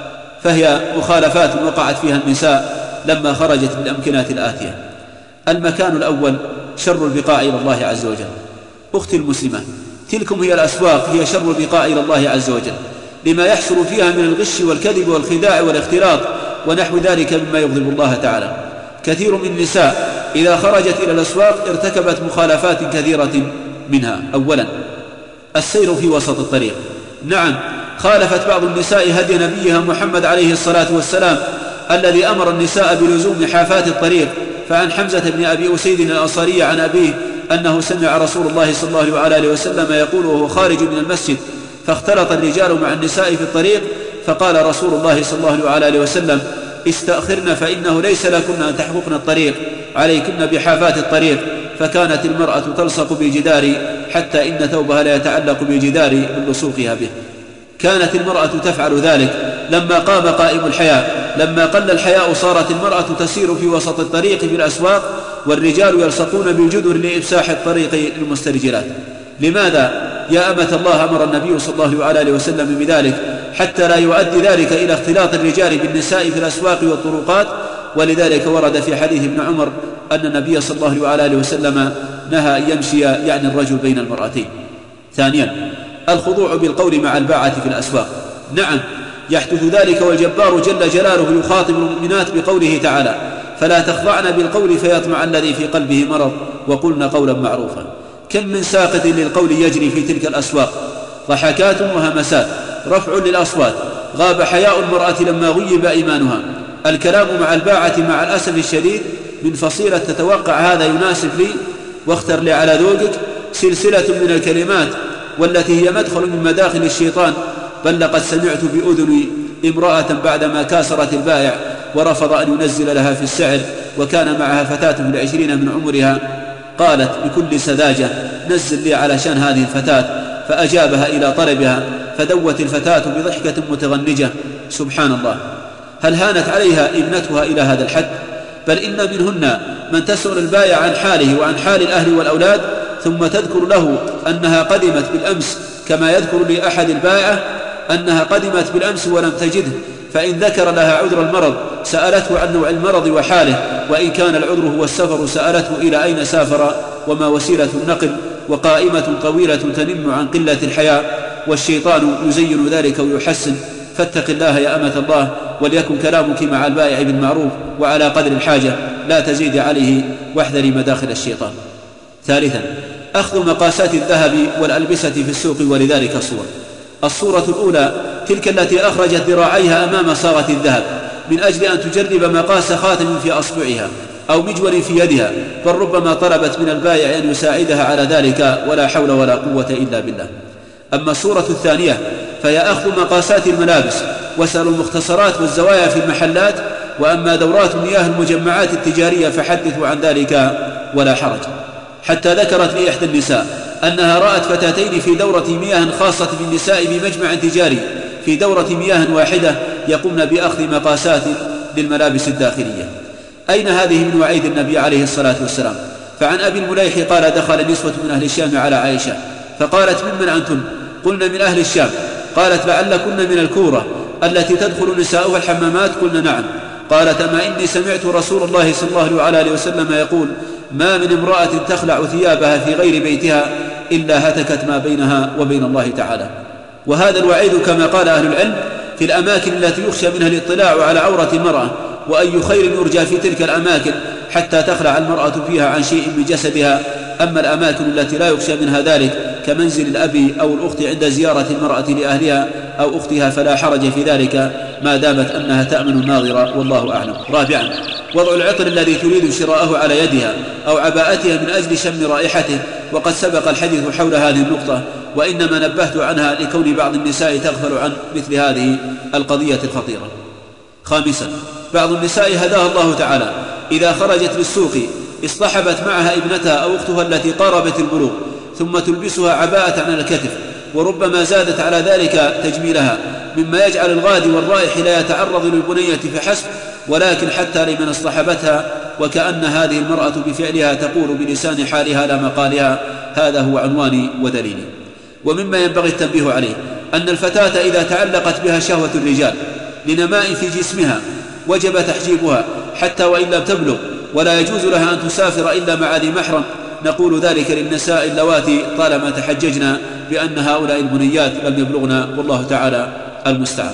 فهي مخالفات وقعت فيها النساء لما خرجت من الأمكنات الآتية. المكان الأول شر البقاع إلى الله عز وجل. أختي المسلمة، تلكم هي الأسواق، هي شر البقاع إلى الله عز وجل، لما يحصل فيها من الغش والكذب والخداع والاختلاط ونحو ذلك مما يغضب الله تعالى. كثير من النساء إذا خرجت إلى الأسواق ارتكبت مخالفات كثيرة منها. أولا السير في وسط الطريق. نعم، خالفت بعض النساء هدي نبيها محمد عليه الصلاة والسلام الذي أمر النساء بلزوم حافات الطريق. فعن حمزة بن أبي أسيد الأنصاري عن أبيه أنه سمع رسول الله صلى الله عليه وسلم يقول وهو خارج من المسجد: فاختلط الرجال مع النساء في الطريق، فقال رسول الله صلى الله عليه وسلم: استأخرن فإنه ليس لكن أن تحفقن الطريق، عليكن بحافات الطريق. فكانت المرأة تلصق بالجدار حتى إن ثوبها لا يتعلق بالجدار من لصوقها به. كانت المرأة تفعل ذلك لما قام قائم الحياء. لما قل الحياء صارت المرأة تسير في وسط الطريق في الأسواق، والرجال يلصقون بالجدر لإفساح الطريق للمسترجلات. لماذا يا أمة الله أمر النبي صلى الله عليه وسلم بذلك؟ حتى لا يؤدي ذلك إلى اختلاط الرجال بالنساء في الأسواق والطرقات. ولذلك ورد في حديث ابن عمر أن النبي صلى الله عليه وسلم نهى أن يمشي يعني الرجل بين المرأتين. ثانيا الخضوع بالقول مع الباعة في الأسواق. نعم، يحدث ذلك والجبار جل جلاله يخاطب المؤمنات بقوله تعالى: فلا تخضعن بالقول فيطمع الذي في قلبه مرض وقلن قولا معروفا. كم من ساقط للقول يجري في تلك الأسواق، ضحكات وهمسات، رفع للأصوات، غاب حياء المرأة لما غيب إيمانها. الكلام مع الباعة مع الأسف الشديد من فصيلة تتوقع هذا يناسب لي واختر لي على ذوقك سلسلة من الكلمات والتي هي مدخل من مداخل الشيطان. بل لقد سمعت بأذني امرأة بعدما كاسرت البائع ورفض أن ينزل لها في السعر، وكان معها فتاة في 20 من عمرها، قالت بكل سذاجة: نزل لي علشان هذه الفتاة. فأجابها إلى طلبها، فدوت الفتاة بضحكة متغنجة. سبحان الله، هل هانت عليها ابنتها إلى هذا الحد؟ بل إن منهن من تسأل البائع عن حاله وعن حال الأهل والأولاد، ثم تذكر له أنها قدمت بالأمس، كما يذكر لأحد البائعة أنها قدمت بالأمس ولم تجده، فإن ذكر لها عذر المرض سألته عن نوع المرض وحاله، وإن كان العذر هو السفر سألته إلى أين سافر وما وسيلة النقل، وقائمة طويلة تنم عن قلة الحياء، والشيطان يزين ذلك ويحسن. فاتق الله يا أمة الله، وليكن كلامك مع البائع بالمعروف وعلى قدر الحاجة، لا تزيد عليه، واحذري مداخل الشيطان. ثالثا أخذ مقاسات الذهب والألبسة في السوق، ولذلك صور. الصورة الأولى تلك التي أخرجت ذراعيها أمام صاغة الذهب من أجل أن تجرب مقاس خاتم في أصبعها أو مجول في يدها، بل ربما طلبت من البائع أن يساعدها على ذلك، ولا حول ولا قوة إلا بالله. أما الصورة الثانية فهي أخذ مقاسات الملابس وسأل المختصرات والزوايا في المحلات. وأما دورات مياه المجمعات التجارية فحدثوا عن ذلك ولا حرج. حتى ذكرت لي إحدى النساء أنها رأت فتاتين في دورة مياه خاصة بالنساء بمجمع تجاري، في دورة مياه واحدة يقومن بأخذ مقاسات للملابس الداخلية. أين هذه من وعيد النبي عليه الصلاة والسلام؟ فعن أبي المليح قال: دخل نسوة من أهل الشام على عائشة فقالت: ممن أنتن؟ قلنا: من أهل الشام. قالت: لعلكن من الكورة التي تدخل نساؤها الحمامات؟ قلنا: نعم. قالت: أما إني سمعت رسول الله صلى الله عليه وسلم يقول: ما من امرأة تخلع ثيابها في غير بيتها إلا هتكت ما بينها وبين الله تعالى. وهذا الوعيد كما قال أهل العلم في الأماكن التي يخشى منها الاطلاع على عورة المرأة، وأي خير يرجى في تلك الأماكن حتى تخلع المرأة فيها عن شيء من جسدها. أما الأماكن التي لا يخشى منها ذلك كمنزل الأب أو الأخت عند زيارة المرأة لأهلها أو أختها فلا حرج في ذلك ما دامت أنها تأمن الناظر، والله أعلم. رابعا، وضع العطر الذي تريد شراءه على يدها أو عباءتها من أجل شم رائحته، وقد سبق الحديث حول هذه النقطة، وإنما نبهت عنها لكون بعض النساء تغفل عن مثل هذه القضية الخطيرة. خامسا، بعض النساء هداها الله تعالى إذا خرجت للسوق اصطحبت معها ابنتها أو أختها التي قاربت البلوغ ثم تلبسها عباءة على الكتف، وربما زادت على ذلك تجميلها، مما يجعل الغادي والرائح لا يتعرض للبنية فحسب، ولكن حتى لمن اصطحبتها، وكأن هذه المرأة بفعلها تقول بلسان حالها لا مقالها. هذا هو عنواني ودليلي. ومما ينبغي التنبيه عليه أن الفتاة إذا تعلقت بها شهوة الرجال لنماء في جسمها وجب تحجيبها حتى وإن لم تبلغ، ولا يجوز لها أن تسافر إلا مع ذي محرم. نقول ذلك للنساء اللواتي طالما تحججنا بأن هؤلاء البنيات لم يبلغنا، والله تعالى المستعان.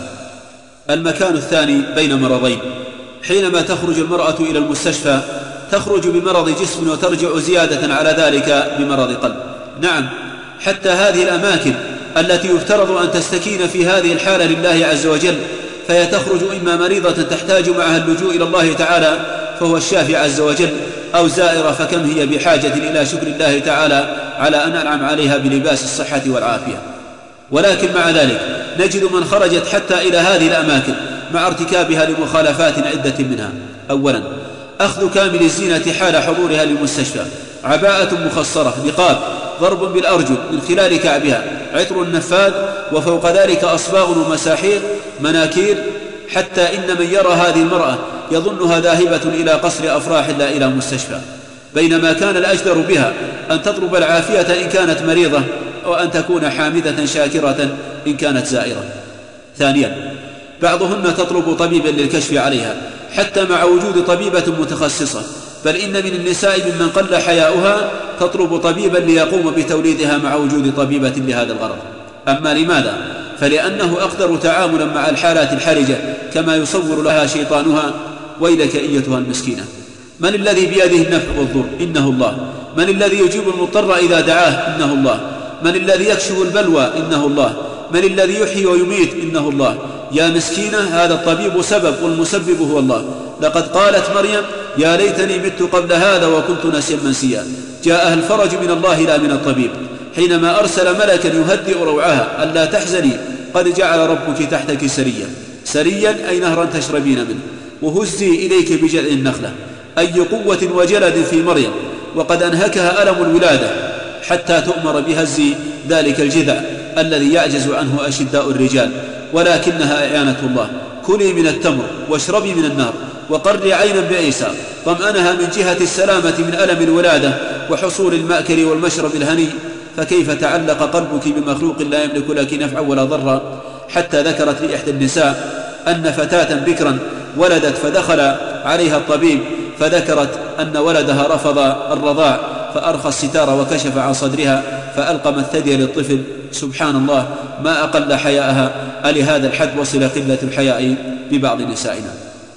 المكان الثاني بين مرضين. حينما تخرج المرأة إلى المستشفى تخرج بمرض جسم وترجع زيادة على ذلك بمرض قلب. نعم، حتى هذه الأماكن التي يفترض أن تستكين في هذه الحالة لله عز وجل، فهي تخرج إما مريضة تحتاج معها اللجوء إلى الله تعالى فهو الشافي عز وجل، أو زائرة فكم هي بحاجة إلى شكر الله تعالى على أن أنعم عليها بلباس الصحة والعافية. ولكن مع ذلك نجد من خرجت حتى إلى هذه الأماكن مع ارتكابها لمخالفات عدة منها. أولا، أخذ كامل الزينة حال حضورها للمستشفى، عباءة مخصرة، نقاب، ضرب بالأرجل من خلال كعبها، عطر نفاذ، وفوق ذلك أصباغ ومساحيق، مناكير، حتى إن من يرى هذه المرأة يظنها ذاهبة إلى قصر أفراح لا إلى مستشفى، بينما كان الأجدر بها أن تطلب العافية إن كانت مريضة، وأن تكون حامدة شاكرة إن كانت زائرة. ثانيا، بعضهن تطلب طبيبا للكشف عليها حتى مع وجود طبيبة متخصصة، بل إن من النساء ممن قل حياؤها تطلب طبيبا ليقوم بتوليدها مع وجود طبيبة لهذا الغرض. أما لماذا؟ فلأنه أقدر تعاملا مع الحالات الحرجة كما يصور لها شيطانها. ويلك أيتها المسكينة، من الذي بيده النفع والضر؟ إنه الله. من الذي يجيب المضطر إذا دعاه؟ إنه الله. من الذي يكشف البلوى؟ إنه الله. من الذي يحيي ويميت؟ إنه الله. يا مسكينة، هذا الطبيب سبب والمسبب هو الله. لقد قالت مريم: يا ليتني مت قبل هذا وكنت نسيا منسيا. جاءها الفرج من الله لا من الطبيب، حينما أرسل ملكا يهدئ روعها: ألا تحزني، قد جعل ربك تحتك سريا. سريا أي نهرا تشربين منه. وهزي إليك بجذع النخلة. أي قوة وجلد في مريم، وقد أنهكها ألم الولادة حتى تؤمر بهز ذلك الجذع الذي يعجز عنه أشداء الرجال، ولكنها إعانة الله. كلي من التمر واشربي من النار وقري عينا بعيسى، طمأنها من جهة السلامة من ألم الولادة وحصول المأكل والمشرب الهني. فكيف تعلق قلبك بمخلوق لا يملك لك نفعا ولا ضرا؟ حتى ذكرت لإحدى النساء أن فتاة بكرا ولدت فدخل عليها الطبيب، فذكرت أن ولدها رفض الرضاع فأرخى الستار وكشف عن صدرها فألقم الثدي للطفل. سبحان الله، ما أقل حياءها. ألهذا الحد وصل قلة الحياء ببعض نسائنا؟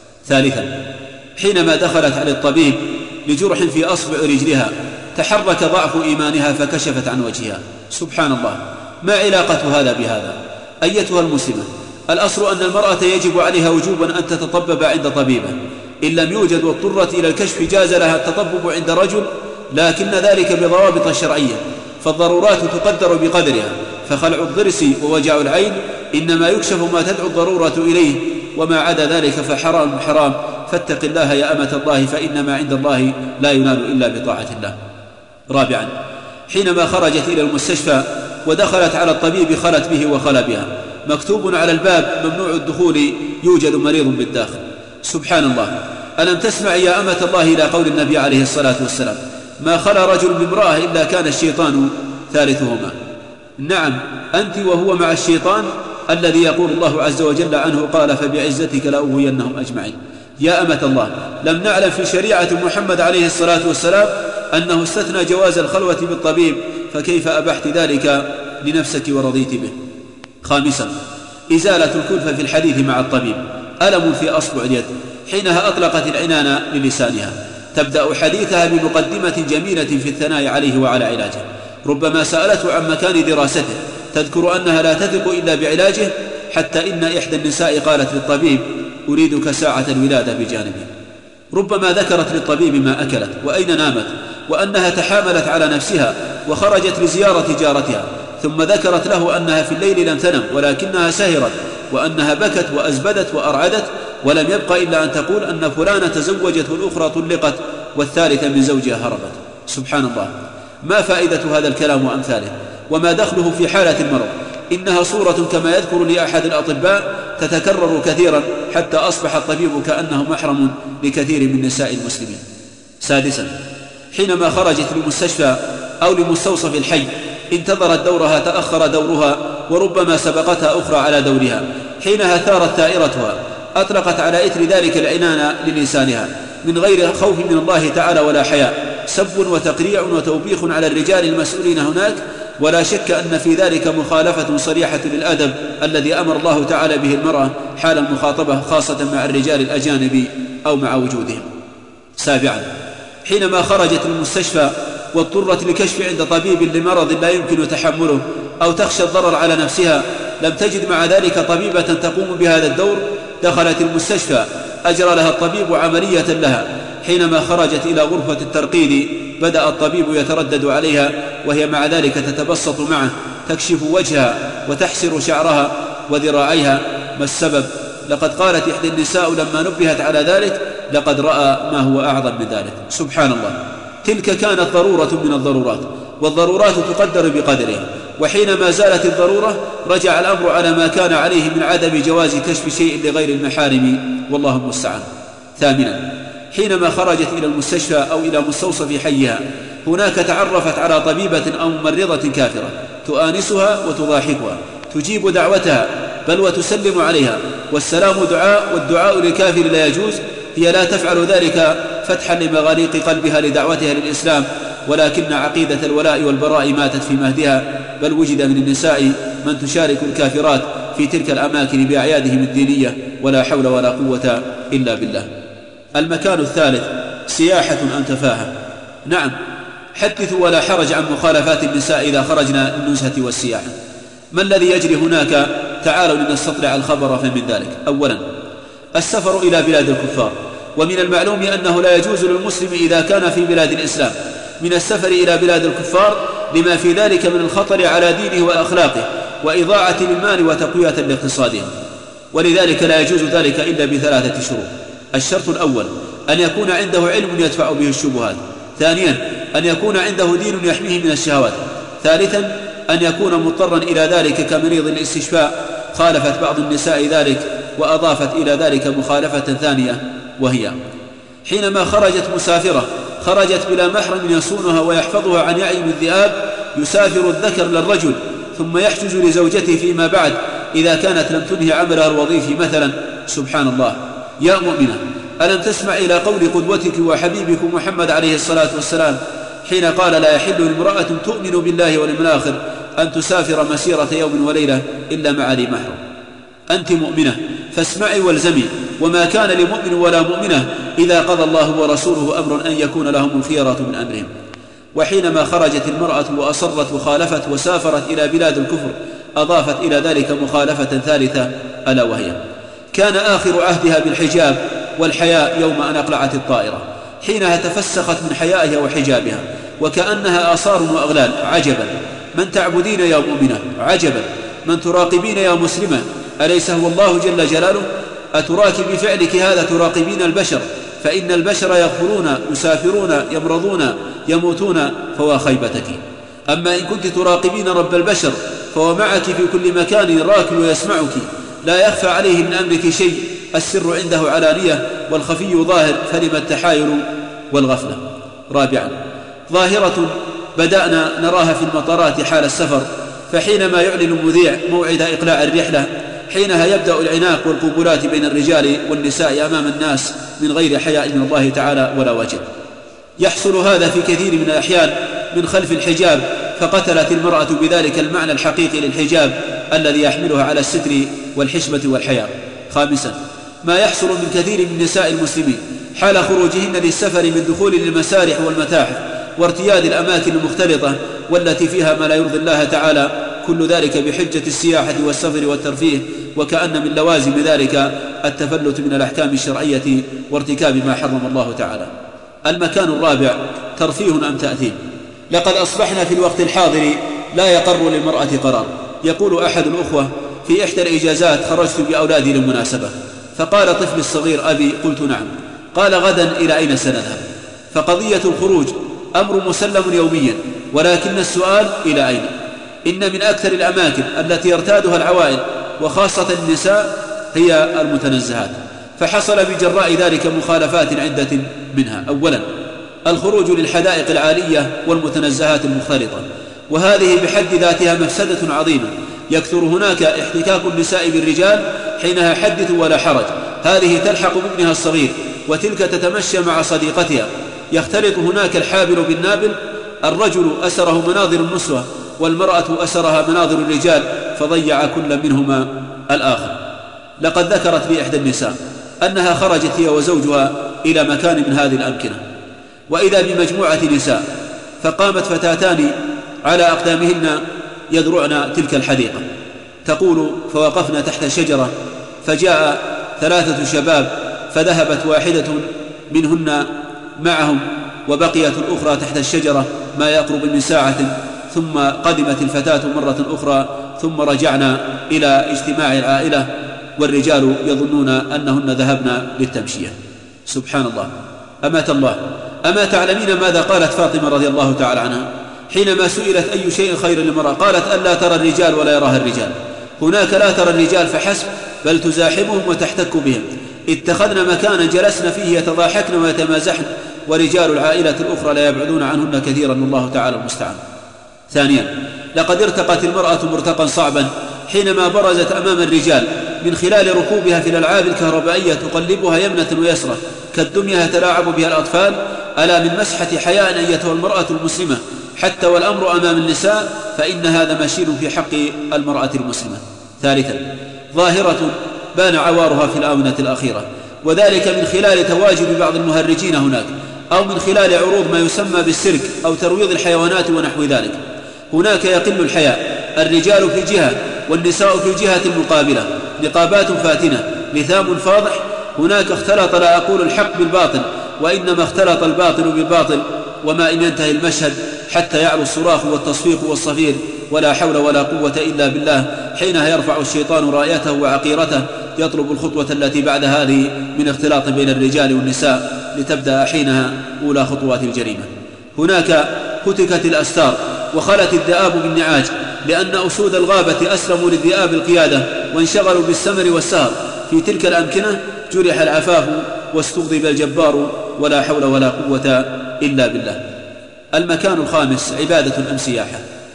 ثالثا، حينما دخلت على الطبيب لجرح في أصبع رجلها تحرك ضعف إيمانها فكشفت عن وجهها. سبحان الله، ما علاقة هذا بهذا؟ أيتها المسلمة، الأصل أن المرأة يجب عليها وجوبا أن تتطبب عند طبيبه. إن لم يوجد واضطرت إلى الكشف جاز لها التطبب عند رجل، لكن ذلك بضوابط شرعية، فالضرورات تقدر بقدرها. فخلع الضرس ووجع العين إنما يكشف ما تدعو الضرورة إليه، وما عدا ذلك فحرام حرام. فاتق الله يا أمة الله، فإنما عند الله لا ينال إلا بطاعة الله. رابعا، حينما خرجت إلى المستشفى ودخلت على الطبيب خلت به وخلى بها، مكتوب على الباب: ممنوع الدخول، يوجد مريض بالداخل. سبحان الله، ألم تسمع يا أمة الله إلى قول النبي عليه الصلاة والسلام: ما خلى رجل بامرأة إلا كان الشيطان ثالثهما. نعم، أنت وهو مع الشيطان الذي يقول الله عز وجل عنه: قال فبعزتك لأغوينهم أجمعين. يا أمة الله، لم نعلم في شريعة محمد عليه الصلاة والسلام أنه استثنى جواز الخلوة بالطبيب، فكيف أبحت ذلك لنفسك ورضيت به؟ خامسا، إزالة الكلفة في الحديث مع الطبيب. ألم في أصبع اليد، حينها أطلقت العنان للسانها تبدأ حديثها بمقدمة جميلة في الثناء عليه وعلى علاجه. ربما سألته عن مكان دراسته تذكر أنها لا تثق إلا بعلاجه، حتى إن إحدى النساء قالت للطبيب: أريدك ساعة الولادة بجانبي. ربما ذكرت للطبيب ما أكلت وأين نامت، وأنها تحاملت على نفسها وخرجت لزيارة جارتها، ثم ذكرت له أنها في الليل لم تنم ولكنها سهرت، وأنها بكت وأزبدت وأرعدت، ولم يبق إلا أن تقول أن فلانة تزوجت والأخرى طلقت والثالثة من زوجها هربت. سبحان الله، ما فائدة هذا الكلام وأمثاله؟ وما دخله في حالة المرض؟ إنها صورة كما يذكر لي أحد الأطباء تتكرر كثيرا، حتى أصبح الطبيب كأنه محرم لكثير من نساء المسلمين. سادسا، حينما خرجت لمستشفى أو لمستوصف الحي انتظرت دورها تأخر دورها، وربما سبقتها أخرى على دورها. حينها ثارت ثائرتها، أطلقت على إثر ذلك العنان للسانها من غير خوف من الله تعالى ولا حياء، سب وتقريع وتوبيخ على الرجال المسؤولين هناك، ولا شك أن في ذلك مخالفة صريحة للأدب الذي أمر الله تعالى به المرأة حال المخاطبة، خاصة مع الرجال الأجانب أو مع وجودهم. سابعا، حينما خرجت المستشفى واضطرت لكشف عند طبيب لمرض لا يمكن تحمله أو تخشى الضرر على نفسها، لم تجد مع ذلك طبيبة تقوم بهذا الدور، دخلت المستشفى، أجرى لها الطبيب عملية لها. حينما خرجت إلى غرفة الترقيد بدأ الطبيب يتردد عليها، وهي مع ذلك تتبسط معه، تكشف وجهها وتحسر شعرها وذراعيها. ما السبب؟ لقد قالت إحدى النساء لما نبهت على ذلك: لقد رأى ما هو أعظم من ذلك. سبحان الله، تلك كانت ضرورة من الضرورات، والضرورات تقدر بقدرها، وحينما زالت الضرورة رجع الأمر على ما كان عليه من عدم جواز كشف شيء لغير المحارم، والله المستعان. ثامنا، حينما خرجت إلى المستشفى أو إلى مستوصف حيها، هناك تعرفت على طبيبة أو ممرضة كافرة تؤانسها وتضاحكها، تجيب دعوتها بل وتسلم عليها، والسلام دعاء، والدعاء للكافر لا يجوز. هي لا تفعل ذلك فتحا لمغاليق قلبها لدعوتها للإسلام، ولكن عقيدة الولاء والبراء ماتت في مهدها، بل وجد من النساء من تشارك الكافرات في تلك الأماكن بأعيادهم الدينية، ولا حول ولا قوة إلا بالله. المكان الثالث، سياحة أم تفاهة. نعم، حدثوا ولا حرج عن مخالفات النساء إذا خرجنا للنزهة والسياحة. ما الذي يجري هناك؟ تعالوا لنستطلع الخبر فمن ذلك. أولا، السفر إلى بلاد الكفار، ومن المعلوم أنه لا يجوز للمسلم إذا كان في بلاد الإسلام من السفر إلى بلاد الكفار، لما في ذلك من الخطر على دينه وأخلاقه، وإضاعة للمال وتقوية لاقتصادهم، ولذلك لا يجوز ذلك إلا بثلاثة شروط. الشرط الأول أن يكون عنده علم يدفع به الشبهات. ثانيا، أن يكون عنده دين يحميه من الشهوات. ثالثا، أن يكون مضطرا إلى ذلك كمريض الاستشفاء. خالفت بعض النساء ذلك وأضافت إلى ذلك مخالفة ثانية، وهي حينما خرجت مسافرة خرجت بلا محرم يصونها ويحفظها عن يعي الذئاب، يسافر الذكر للرجل ثم يحجز لزوجته فيما بعد إذا كانت لم تنهي عملها الوظيفي مثلا. سبحان الله. يا مؤمنة، ألم تسمع إلى قول قدوتك وحبيبك محمد عليه الصلاة والسلام حين قال: لا يحل لامرأة تؤمن بالله واليوم الآخر أن تسافر مسيرة يوم وليلة إلا مع ذي محرم. أنت مؤمنة فاسمعي والزمي، وما كان لمؤمن ولا مؤمنة إذا قضى الله ورسوله أمرا أن يكون لهم الخيرة من أمرهم. وحينما خرجت المرأة وأصرت وخالفت وسافرت إلى بلاد الكفر، أضافت إلى ذلك مخالفة ثالثة، ألا وهي كان آخر عهدها بالحجاب والحياء يوم أن أقلعت الطائرة، حينها تفسخت من حيائها وحجابها وكأنها آثار وأغلال. عجبا من تعبدين يا مؤمنة، عجبا من تراقبين يا مسلمة، أليس هو الله جل جلاله؟ أتراك بفعلك هذا تراقبين البشر، فإن البشر يغفرون، يسافرون، يمرضون، يموتون، فوا خيبتك. أما إن كنت تراقبين رب البشر فهو معك في كل مكان راك ويسمعك، لا يخفى عليه من أمرك شيء، السر عنده علانية والخفي ظاهر، فلما التحايل والغفلة. رابعا، ظاهرة بدأنا نراها في المطارات حال السفر، فحينما يعلن المذيع موعد إقلاع الرحلة حينها يبدأ العناق والقبلات بين الرجال والنساء أمام الناس من غير حياء من الله تعالى ولا وجه. يحصل هذا في كثير من الأحيان من خلف الحجاب، فقتلت المرأة بذلك المعنى الحقيقي للحجاب الذي يحملها على الستر والحشمة والحياء. خامسا، ما يحصل من كثير من نساء المسلمين حال خروجهن للسفر من دخول للمسارح والمتاحف وارتياد الأماكن المختلطة والتي فيها ما لا يرضي الله تعالى، كل ذلك بحجة السياحة والسفر والترفيه، وكأن من لوازم ذلك التفلت من الأحكام الشرعية وارتكاب ما حرم الله تعالى. المكان الرابع ترفيه أم تأثيم. لقد أصبحنا في الوقت الحاضر لا يقر للمرأة قرار. يقول أحد الأخوة في إحدى الإجازات: خرجت بأولادي للمناسبة، فقال طفل الصغير: أبي. قلت: نعم. قال: غدا إلى أين سنذهب؟ فقضية الخروج أمر مسلم يوميا، ولكن السؤال إلى أين؟ إن من أكثر الأماكن التي يرتادها العوائل وخاصة النساء هي المتنزهات، فحصل بجراء ذلك مخالفات عدة منها. أولا، الخروج للحدائق العالية والمتنزهات المختلطة، وهذه بحد ذاتها مفسدة عظيمة. يكثر هناك احتكاك النساء بالرجال، حينها حدث ولا حرج. هذه تلحق بابنها الصغير، وتلك تتمشى مع صديقتها. يختلط هناك الحابل بالنابل. الرجل أسره مناظر النسوة، والمرأة أسرها مناظر الرجال، فضيع كل منهما الآخر. لقد ذكرت لي إحدى النساء أنها خرجت هي وزوجها إلى مكان من هذه الأمكنة، وإذا بمجموعة نساء، فقامت فتاتان على أقدامهن يذرعن تلك الحديقة. تقول: فوقفنا تحت شجرة، فجاء 3 شباب، فذهبت واحدة منهن معهم، وبقيت الأخرى تحت الشجرة ما يقرب من ساعة، ثم قدمت الفتاة مرة أخرى، ثم رجعنا إلى اجتماع العائلة، والرجال يظنون أنهن ذهبن للتمشية. سبحان الله، أمات الله. أما تعلمين ماذا قالت فاطمة رضي الله تعالى عنها حينما سئلت أي شيء خير للمرأة؟ قالت: ألا ترى الرجال ولا يراها الرجال. هناك لا ترى الرجال فحسب، بل تزاحمهم وتحتك بهم. اتخذن مكانا جلسن فيه يتضاحكن ويتمازحن، ورجال العائلة الأخرى لا يبعدون عنهن كثيرا، والله تعالى المستعان. ثانيا، لقد ارتقت المرأة مرتقا صعبا حينما برزت أمام الرجال من خلال ركوبها في الألعاب الكهربائية تقلبها يمنة ويسرة كالدمية يتلاعب بها الأطفال. ألا من مسحة حياء أيتها المرأة المسلمة، حتى والأمر أمام النساء، فإن هذا مشين في حق المرأة المسلمة. ثالثا، ظاهرة بان عوارها في الآونة الأخيرة، وذلك من خلال تواجد بعض المهرجين هناك، أو من خلال عروض ما يسمى بالسيرك أو ترويض الحيوانات ونحو ذلك. هناك يقل الحياء، الرجال في جهة والنساء في الجهة المقابلة، نقابات فاتنة، لثام فاضح. هناك اختلط، لا أقول الحق بالباطل، وإنما اختلط الباطل بالباطل، وما إن ينتهي المشهد حتى يعلو الصراخ والتصفيق والصفير، ولا حول ولا قوة إلا بالله. حينها يرفع الشيطان رايته وعقيرته، يطلب الخطوة التي بعد هذه من اختلاط بين الرجال والنساء، لتبدأ حينها أولى خطوات الجريمة. هناك هتكت الأستار وخلت الذئاب بالنعاج، لأن أسود الغابة أسلموا للذئاب القيادة وانشغلوا بالسمر والسهر. في تلك الأمكنة جرح العفاف واستغضب الجبار، ولا حول ولا قوة إلا بالله. المكان الخامس عبادة أم سياحة.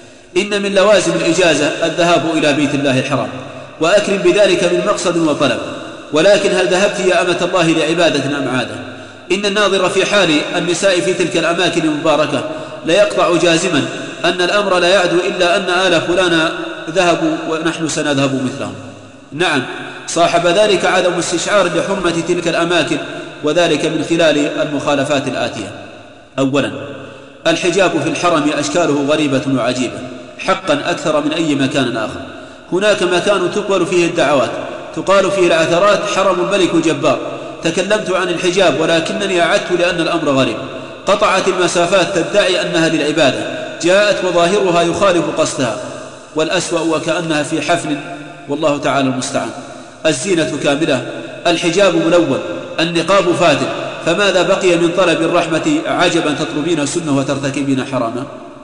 إن من لوازم الإجازة الذهاب إلى بيت الله الحرام، وأكرم بذلك من مقصد وطلب. ولكن هل ذهبت يا أمة الله لعبادة أم عادة؟ إن الناظر في حال النساء في تلك الأماكن المباركة ليقطع جازما أن الأمر لا يعدو إلا أن آل فلان ذهبوا ونحن سنذهب مثلهم. نعم، صاحب ذلك عدم استشعار لحرمة تلك الأماكن، وذلك من خلال المخالفات الآتية. أولا، الحجاب في الحرم أشكاله غريبة وعجيبة حقا أكثر من أي مكان آخر. هناك مكان تقبل فيه الدعوات، تقال فيه العثرات، حرم الملك جبار. تكلمت عن الحجاب، ولكنني أعدت لأن الأمر غريب. قطعت المسافات تدعي أنها للعبادة، جاءت وظاهرها يخالف قصدها، والأسوأ وكأنها في حفل، والله تعالى المستعان. الزينة كاملة، الحجاب ملون، النقاب فاتن، فماذا بقي من طلب الرحمة؟ عجبا تطلبين سنة وترتكبين حراما.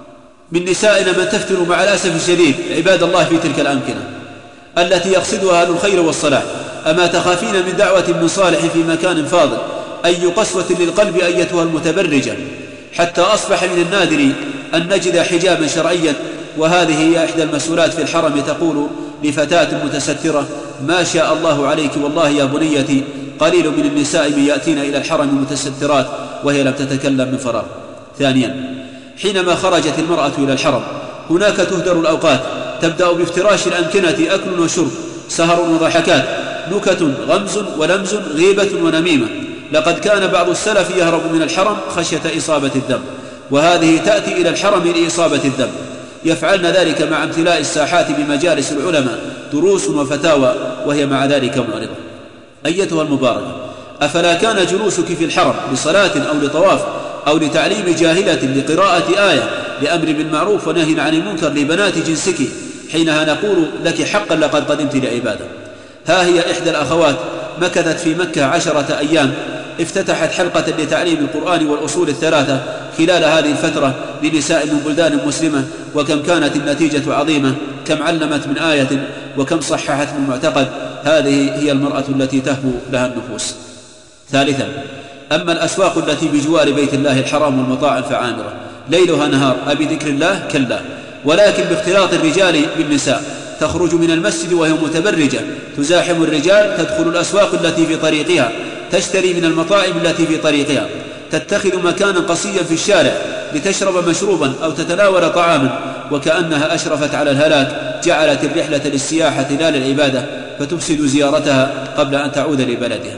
من نسائنا من تفتن مع الأسف الشديد عباد الله في تلك الأمكنة التي يقصدها أهل الخير والصلاح. أما تخافين من دعوة من صالح في مكان فاضل؟ أي قسوة للقلب أيتها المتبرجة، حتى أصبح من النادر أن نجد حجابا شرعيا. وهذه هي إحدى المسؤولات في الحرم تقول لفتاة متسترة: ما شاء الله عليك، والله يا بنيتي قليل من النساء من يأتين إلى الحرم متسترات وهي لم تتكلم من فراغ. ثانيا، حينما خرجت المرأة إلى الحرم هناك تهدر الأوقات، تبدأ بافتراش الأمكنة، أكل وشرب، سهر وضحكات، نكت، غمز ولمز، غيبة ونميمة. لقد كان بعض السلف يهرب من الحرم خشية إصابة الذنب، وهذه تأتي إلى الحرم لإصابة الذنب. يفعلن ذلك مع امتلاء الساحات بمجالس العلماء دروس وفتاوى، وهي مع ذلك معرضة. أيتها المباركة، أفلا كان جلوسك في الحرم لصلاة أو لطواف أو لتعليم جاهلة لقراءة آية لأمر بالمعروف ونهي عن المنكر لبنات جنسك حينها نقول لك حقا لقد قدمت لعبادة؟ ها هي إحدى الأخوات مكثت في مكة 10 أيام، افتتحت حلقة لتعليم القرآن والأصول الثلاثة خلال هذه الفترة لنساء من بلدان مسلمة، وكم كانت النتيجة عظيمة، كم علمت من آية وكم صححت من معتقد. هذه هي المرأة التي تهبو لها النفوس. ثالثا، أما الأسواق التي بجوار بيت الله الحرام والمطاعم فعامرة ليلها نهار أبي ذكر الله كلا، ولكن باختلاط الرجال بالنساء، تخرج من المسجد وهي متبرجة تزاحم الرجال، تدخل الأسواق التي في طريقها، تشتري من المطاعم التي في طريقها، تتخذ مكانا قصيا في الشارع لتشرب مشروبا أو تتناول طعاما، وكأنها أشرفت على الهلاك جعلت الرحلة للسياحة لا للعبادة، فتفسد زيارتها قبل أن تعود لبلدها.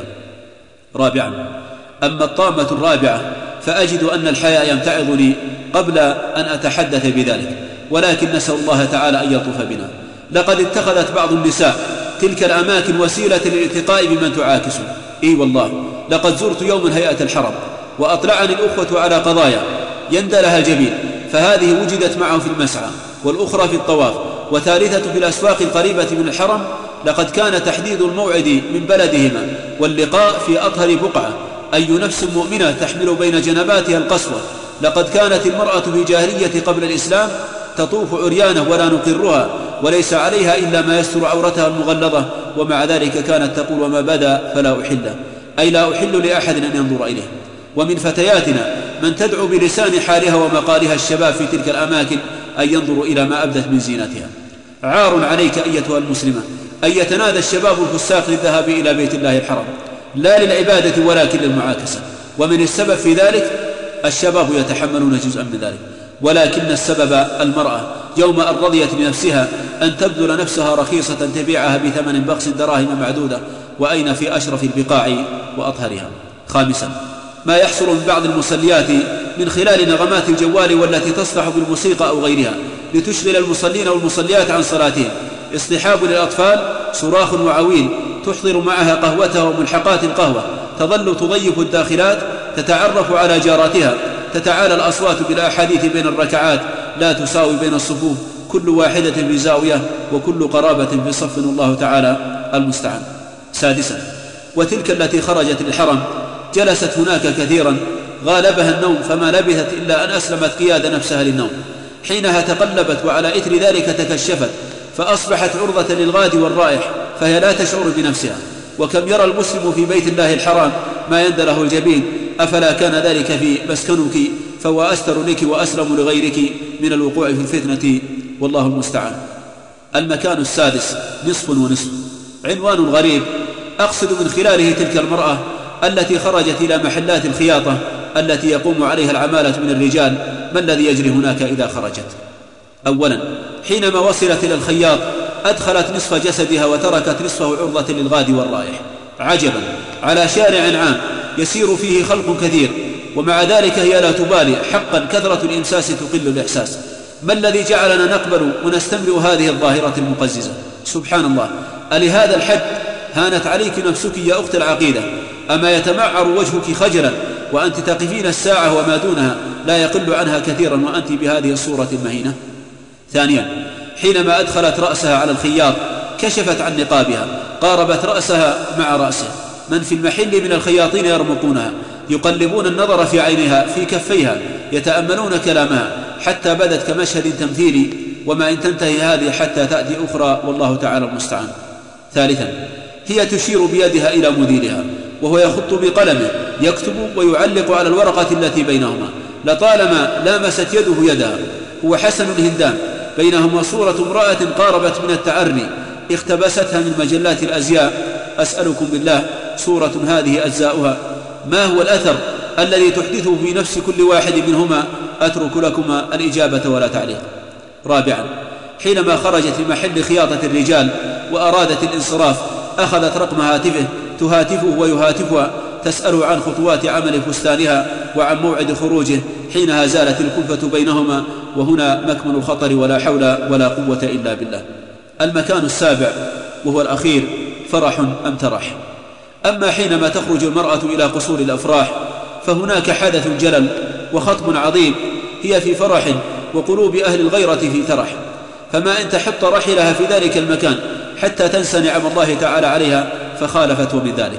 رابعا، أما الطامة الرابعة فأجد أن الحياء يمتعضني قبل أن أتحدث بذلك، ولكن نسأل الله تعالى أن يلطف بنا. لقد اتخذت بعض النساء تلك الأماكن وسيلة للالتقاء بمن تعاكس. إي والله، لقد زرت يوما هيئة الحرم وأطلعني الأخوة على قضايا يندى لها الجبين، فهذه وجدت معه في المسعى، والأخرى في الطواف، وثالثة في الأسواق القريبة من الحرم. لقد كان تحديد الموعد من بلدهما واللقاء في أطهر بقعة. أي نفس مؤمنة تحمل بين جنباتها القسوة. لقد كانت المرأة في الجاهلية قبل الإسلام تطوف عريانة ولا نقرها، وليس عليها إلا ما يستر عورتها المغلظة، ومع ذلك كانت تقول وما بدا فلا أحله، أي لا أحل لأحد أن ينظر إليه. ومن فتياتنا من تدعو بلسان حالها ومقالها الشباب في تلك الأماكن أن ينظروا إلى ما أبدت من زينتها. عار عليك أيتها المسلمة أن يتنادى الشباب الفساق للذهاب إلى بيت الله الحرام، لا للعبادة ولكن للمعاكسة. ومن السبب في ذلك الشباب يتحملون جزءا من ذلك، ولكن السبب المرأة يوم أن رضيت لنفسها أن تبذل نفسها رخيصة تبيعها بثمن بخس دراهم معدودة، وأين في أشرف البقاع وأطهرها. خامسا، ما يحصل من بعض المصليات من خلال نغمات الجوال والتي تصلح بالموسيقى أو غيرها لتشغل المصلين والمصليات عن صلاتهم. اصطحاب للأطفال، صراخ وعويل، تحضر معها قهوتها وملحقات القهوة، تظل تضيف الداخلات، تتعرف على جاراتها، تتعالى الأصوات بالأحاديث بين الركعات، لا تساوي بين الصفوف، كل واحدة في زاوية وكل قرابة في صف، الله تعالى المستعان. سادسا، وتلك التي خرجت للحرم جلست هناك كثيرا غالبها النوم، فما لبثت إلا أن أسلمت قيادة نفسها للنوم. حينها تقلبت وعلى إثر ذلك تكشفت، فأصبحت عرضة للغاد والرائح، فهي لا تشعر بنفسها. وكم يرى المسلم في بيت الله الحرام ما يندى له الجبين، أفلا كان ذلك في مسكنك، فهو أستر لك وأسلم لغيرك من الوقوع في الفتنة، والله المستعان. المكان السادس، نصف ونصف، عنوان غريب أقصد من خلاله تلك المرأة التي خرجت إلى محلات الخياطة التي يقوم عليها العمالة من الرجال. ما الذي يجري هناك إذا خرجت؟ أولا، حينما وصلت إلى الخياط أدخلت نصف جسدها وتركت نصفه عرضة للغاد والرائح. عجبا، على شارع عام يسير فيه خلق كثير، ومع ذلك هي لا تبالي. حقا كثرة الإمساس تقل الإحساس. ما الذي جعلنا نقبل ونستمر هذه الظاهرة المقززة؟ سبحان الله، ألهذا الحد هانت عليك نفسك يا أخت العقيدة؟ أما يتمعر وجهك خجلا وأنت تقفين الساعة وما دونها لا يقل عنها كثيرا وأنت بهذه الصورة المهينة؟ ثانيا، حينما أدخلت رأسها على الخياط كشفت عن نقابها، قاربت رأسها مع رأسه. من في المحل من الخياطين يرمقونها، يقلبون النظر في عينها، في كفيها، يتأملون كلامها، حتى بدت كمشهد تمثيلي، وما إن تنتهي هذه حتى تأتي أخرى، والله تعالى المستعان. ثالثا، هي تشير بيدها إلى مديرها وهو يخط بقلمه، يكتب ويعلق على الورقة التي بينهما. لطالما لامست يده يدها. هو حسن الهندام، بينهما صورة امرأة قاربت من التعري اختبستها من مجلات الأزياء. أسألكم بالله، صورة هذه أجزاؤها، ما هو الأثر الذي تحدثه في نفس كل واحد منهما؟ أترك لكما الإجابة ولا تعليق. رابعا، حينما خرجت لمحل خياطة الرجال وأرادت الانصراف أخذت رقم هاتفه تهاتفه ويهاتفها، تسأله عن خطوات عمل فستانها وعن موعد خروجه، حينها زالت الكلفة بينهما، وهنا مكمن الخطر ولا حول ولا قوة إلا بالله. المكان السابع وهو الأخير: فرح أم ترح. أما حينما تخرج المرأة إلى قصور الأفراح فهناك حدث جلل وخطب عظيم، هي في فرح وقلوب أهل الغيرة في ترح، فما إن تحط رحلها في ذلك المكان حتى تنسى نعم الله تعالى عليها فخالفت من ذلك.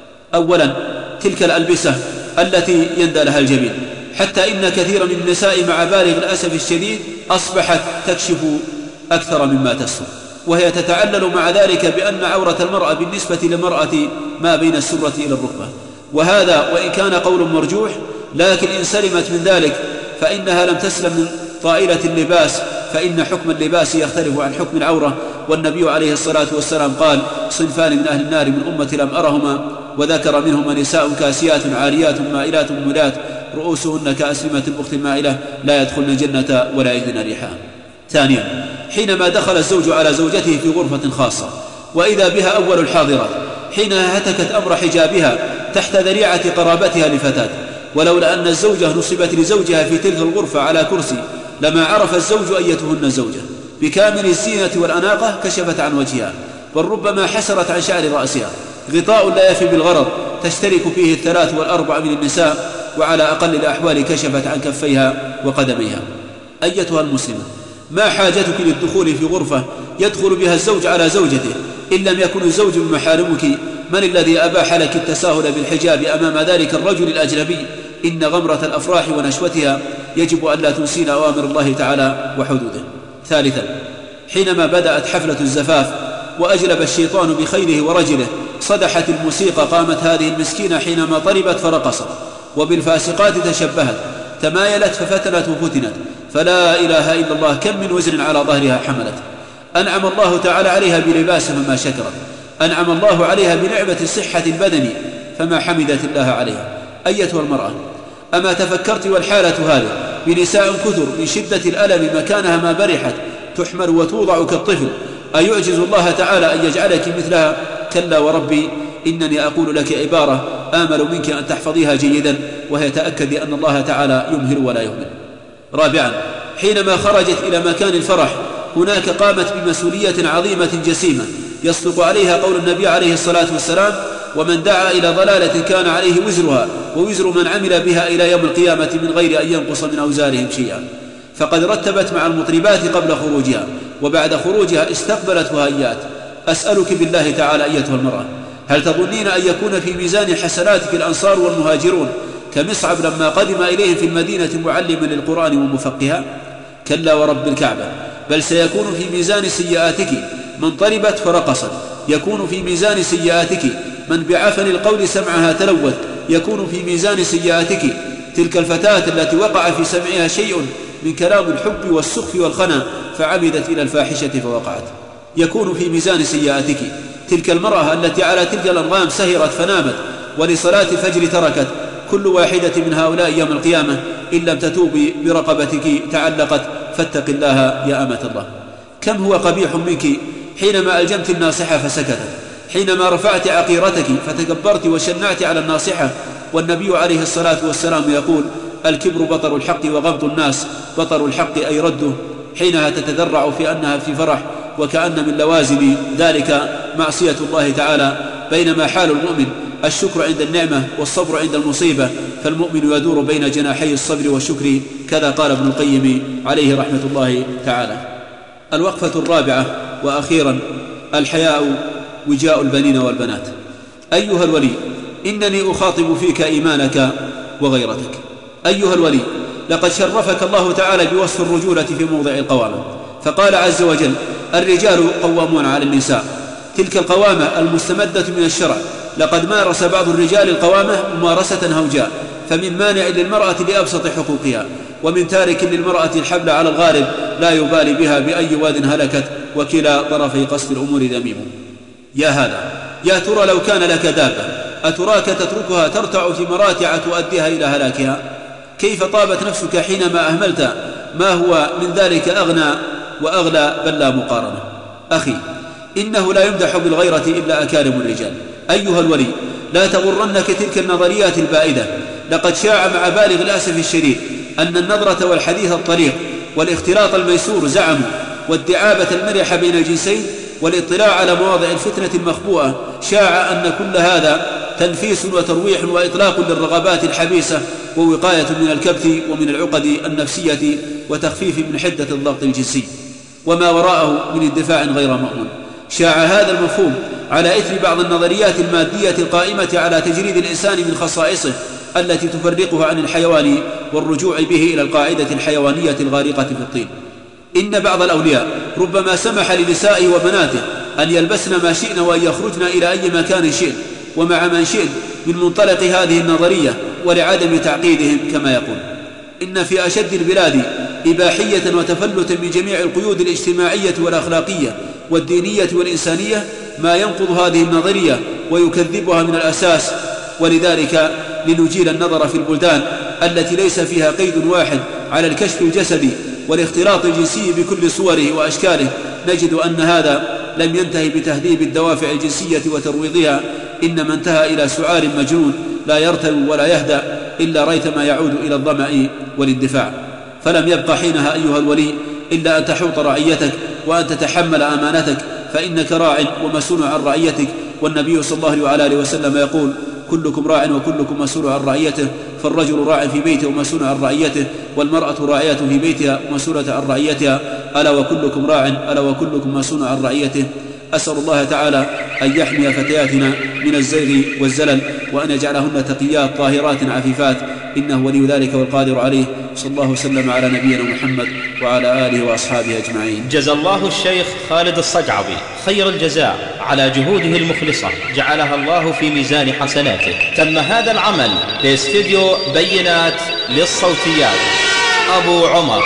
أولا تلك الألبسة التي يندى لها الجبين، حتى إن كثير من النساء مع بالغ الأسف الشديد أصبحت تكشف أكثر مما تستر، وهي تتعلل مع ذلك بأن عورة المرأة بالنسبة للمرأة ما بين السرة إلى الركبة، وهذا وإن كان قول مرجوح لكن إن سلمت من ذلك فإنها لم تسلم من طائلة اللباس، فإن حكم اللباس يختلف عن حكم العورة. والنبي عليه الصلاة والسلام قال: صنفان من أهل النار من أمتي لم أرهما، وذكر منهما نساء كاسيات عاريات مائلات مميلات رؤوسهن كأسلمة البخت المائلة لا يدخلن الجنة ولا يجدن ريحها. ثانيا حينما دخل الزوج على زوجته في غرفة خاصة وإذا بها أول الحاضرات، حينها هتكت أمر حجابها تحت ذريعة قرابتها لفتاة، ولولا أن الزوجة نصبت لزوجها في تلك الغرفة على كرسي لما عرف الزوج أيتهن الزوجة. بكامل الزينة والأناقة كشفت عن وجهها، بل ربما حسرت عن شعر رأسها، غطاء لا يفي بالغرض تشترك فيه 3 والأربع من النساء، وعلى أقل الأحوال كشفت عن كفيها وقدميها. أيتها المسلمة، ما حاجتك للدخول في غرفة يدخل بها الزوج على زوجته إن لم يكن الزوج من محارمك؟ من الذي أباح لك التساهل بالحجاب أمام ذلك الرجل الأجنبي؟ إن غمرة الأفراح ونشوتها يجب أن لا تنسين أوامر الله تعالى وحدوده. ثالثا حينما بدأت حفلة الزفاف وأجلب الشيطان بخيله ورجله صدحت الموسيقى، قامت هذه المسكينة حينما طربت فرقصت، وبالفاسقات تشبهت، تمايلت ففتنت وفتنت، فلا إله إلا الله كم من وزن على ظهرها حملت. أنعم الله تعالى عليها بلباس فما شكرت، أنعم الله عليها بنعمة صحة البدن فما حمدت الله عليها. أيتها المرأة، أما تفكرت والحالة هذه بنساء كثر من شدة الألم مكانها ما برحت تحمل وتوضع كالطفل، أيعجز الله تعالى أن يجعلك مثلها؟ كلا وربي، إنني أقول لك عبارة آمل منك أن تحفظيها جيدا، وهي تأكد أن الله تعالى يمهل ولا يهمل. رابعا حينما خرجت إلى مكان الفرح هناك قامت بمسؤولية عظيمة جسيمة يصدق عليها قول النبي عليه الصلاة والسلام: ومن دعا إلى ضلالة كان عليه وزرها ووزر من عمل بها إلى يوم القيامة من غير أن ينقص من أوزارهم شيئا. فقد رتبت مع المطربات قبل خروجها، وبعد خروجها استقبلت وهيأت. أسألك بالله تعالى أيتها المرأة، هل تظنين أن يكون في ميزان حسناتك الأنصار والمهاجرون كمصعب لما قدم إليهم في المدينة معلما للقرآن ومفقها؟ كلا ورب الكعبة، بل سيكون في ميزان سيئاتك من طربت فرقصت، يكون في ميزان سيئاتك من بعفن القول سمعها تلوث، يكون في ميزان سيئاتك تلك الفتاة التي وقع في سمعها شيء من كلام الحب والسخف والخنا فعمدت إلى الفاحشة فوقعت، يكون في ميزان سيئاتك تلك المرأة التي على تلك الأنغام سهرت فنامت ولصلاة الفجر تركت. كل واحدة من هؤلاء يوم القيامة إن لم تتوبي برقبتك تعلقت، فاتق الله يا أمة الله. كم هو قبيح منك حينما ألجمت الناصحة فسكتت، حينما رفعت عقيرتك فتكبرت وشنعت على الناصحة. والنبي عليه الصلاة والسلام يقول: الكبر بطر الحق وغمط الناس، بطر الحق أي رده. حينها تتذرع في أنها في فرح، وكأن من لوازم ذلك معصية الله تعالى، بينما حال المؤمن الشكر عند النعمة والصبر عند المصيبة، فالمؤمن يدور بين جناحي الصبر والشكر، كذا قال ابن القيم عليه رحمة الله تعالى. الوقفة الرابعة وأخيرا: الحياء وجاء البنين والبنات. أيها الولي، إنني أخاطب فيك إيمانك وغيرتك. أيها الولي، لقد شرفك الله تعالى بوصف الرجولة في موضع القوامة، فقال عز وجل: الرجال قوامون على النساء. تلك القوامة المستمدة من الشرع، لقد مارس بعض الرجال القوامة ممارسة هوجاء، فمن مانع للمرأة لأبسط حقوقها، ومن تارك للمرأة الحبل على الغالب لا يبالي بها بأي واد هلكت، وكلا طرفي قصد الأمور ذميم. يا هذا، يا ترى لو كان لك دابة أتراك تتركها ترتع في مراتع تؤديها إلى هلاكها؟ كيف طابت نفسك حينما أهملت ما هو من ذلك أغنى وأغلى بل لا مقارنة. أخي، إنه لا يمدح بالغيرة إلا أكارم الرجال. أيها الولي، لا تغرنك تلك النظريات البائدة. لقد شاع مع بالغ الأسف الشديد أن النظرة والحديث الطريق والاختلاط الميسور زعموا، والدعابة المرحة بين الجنسين والاطلاع على مواضع الفتنة المخبوءة شاع أن كل هذا تنفيس وترويح وإطلاق للرغبات الحبيسة ووقاية من الكبت ومن العقد النفسية وتخفيف من حدة الضغط الجنسي وما وراءه من اندفاع غير مأمون. شاع هذا المفهوم على إثر بعض النظريات المادية القائمة على تجريد الإنسان من خصائصه التي تفرقه عن الحيوان والرجوع به إلى القاعدة الحيوانية الغارقة في الطين. إن بعض الأولياء ربما سمح لنسائه وبناته أن يلبسن ما شئن وأن يخرجن إلى أي مكان شئن ومع من شئن من منطلق هذه النظرية ولعدم تعقيدهم كما يقول. إن في أشد البلاد إباحية وتفلتا من جميع القيود الاجتماعية والأخلاقية والدينية والإنسانية ما ينقض هذه النظرية ويكذبها من الأساس. ولذلك لنجيل النظر في البلدان التي ليس فيها قيد واحد على الكشف الجسدي والاختلاط الجنسي بكل صوره وأشكاله نجد أن هذا لم ينتهي بتهذيب الدوافع الجنسية وترويضها، إنما انتهى إلى سعار مجنون لا يرتب ولا يهدأ إلا ريثما يعود إلى الظمأ والاندفاع. فلم يبق حينها أيها الولي إلا أن تحوط رعيتك وأن تتحمل أمانتك، فإنك راع ومسؤول عن رعيتك، والنبي صلى الله عليه وسلم يقول: كلكم راع وكلكم مسؤول عن رعيته، فالرجل راع في بيته ومسؤول عن رعيته، والمرأة راعية في بيتها ومسؤولة عن رعيتها، ألا وكلكم راع ألا وكلكم مسؤول عن رعيته. أسأل الله تعالى أن يحمي فتياتنا من الزيغ والزلل وأن يجعلهن تقيات طاهرات عفيفات، إنه ولي ذلك والقادر عليه. صلى الله وسلم على نبينا محمد وعلى آله وأصحابه أجمعين. جزى الله الشيخ خالد الصقعبي خير الجزاء على جهوده المخلصة، جعلها الله في ميزان حسناته. تم هذا العمل باستديو بينات للصوتيات أبو عمر.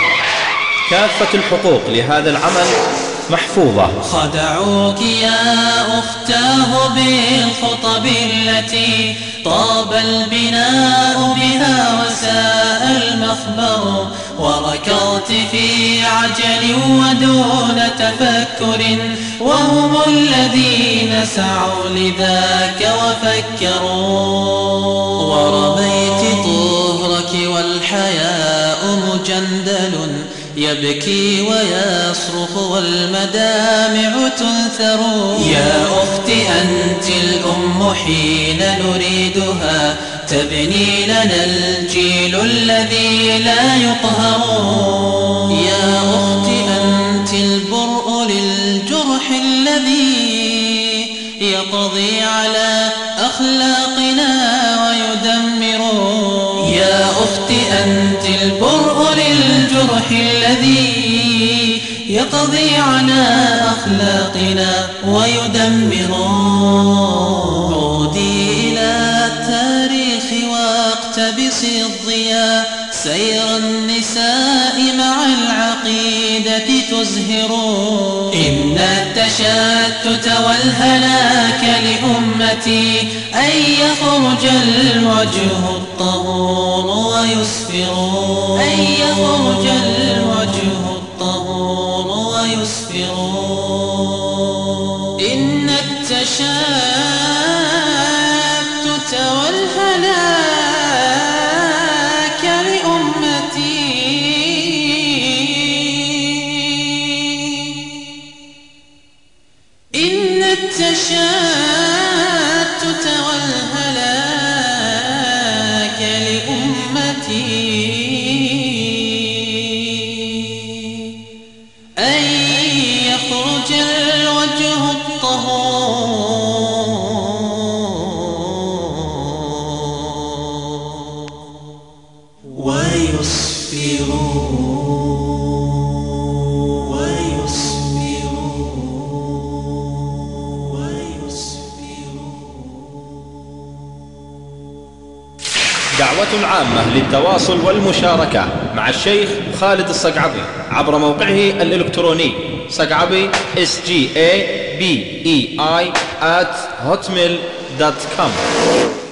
كافة الحقوق لهذا العمل محفوظة. خدعوك يا أختاه بالخطب التي طاب البناء بها وساء المخبر، وركضت في عجل ودون تفكر، وهم الذين سعوا لذاك وفكروا. ورميت طهرك والحياء مجندل يبكي ويصرخ والمدامع تنثر. يا أخت أنت الأم حين نريدها، تبني لنا الجيل الذي لا يقهر. يا أخت أنت البرء للجرح الذي يقضي على أخلاقنا ويدمر. يا أخت أنت البرء للجرح الذي يقضي على أخلاقنا ويدمر. عودي إلى التاريخ واقتبسي الضياء، سير النساء مع العقيدة تزهر. إن التشتت والهلاك لأمتي أن يخرج الوجه الطهور ويسفر. أن يخرج الوجه الطهور ويسفر. إن التشتت والهلاك التشتت والهلاك لأمتي أن يخرج الوجه الطهور ويسفر. دعوة عامة للتواصل والمشاركة مع الشيخ خالد الصقعبي عبر موقعه الإلكتروني صقعبي SGABEI @hotmail.com.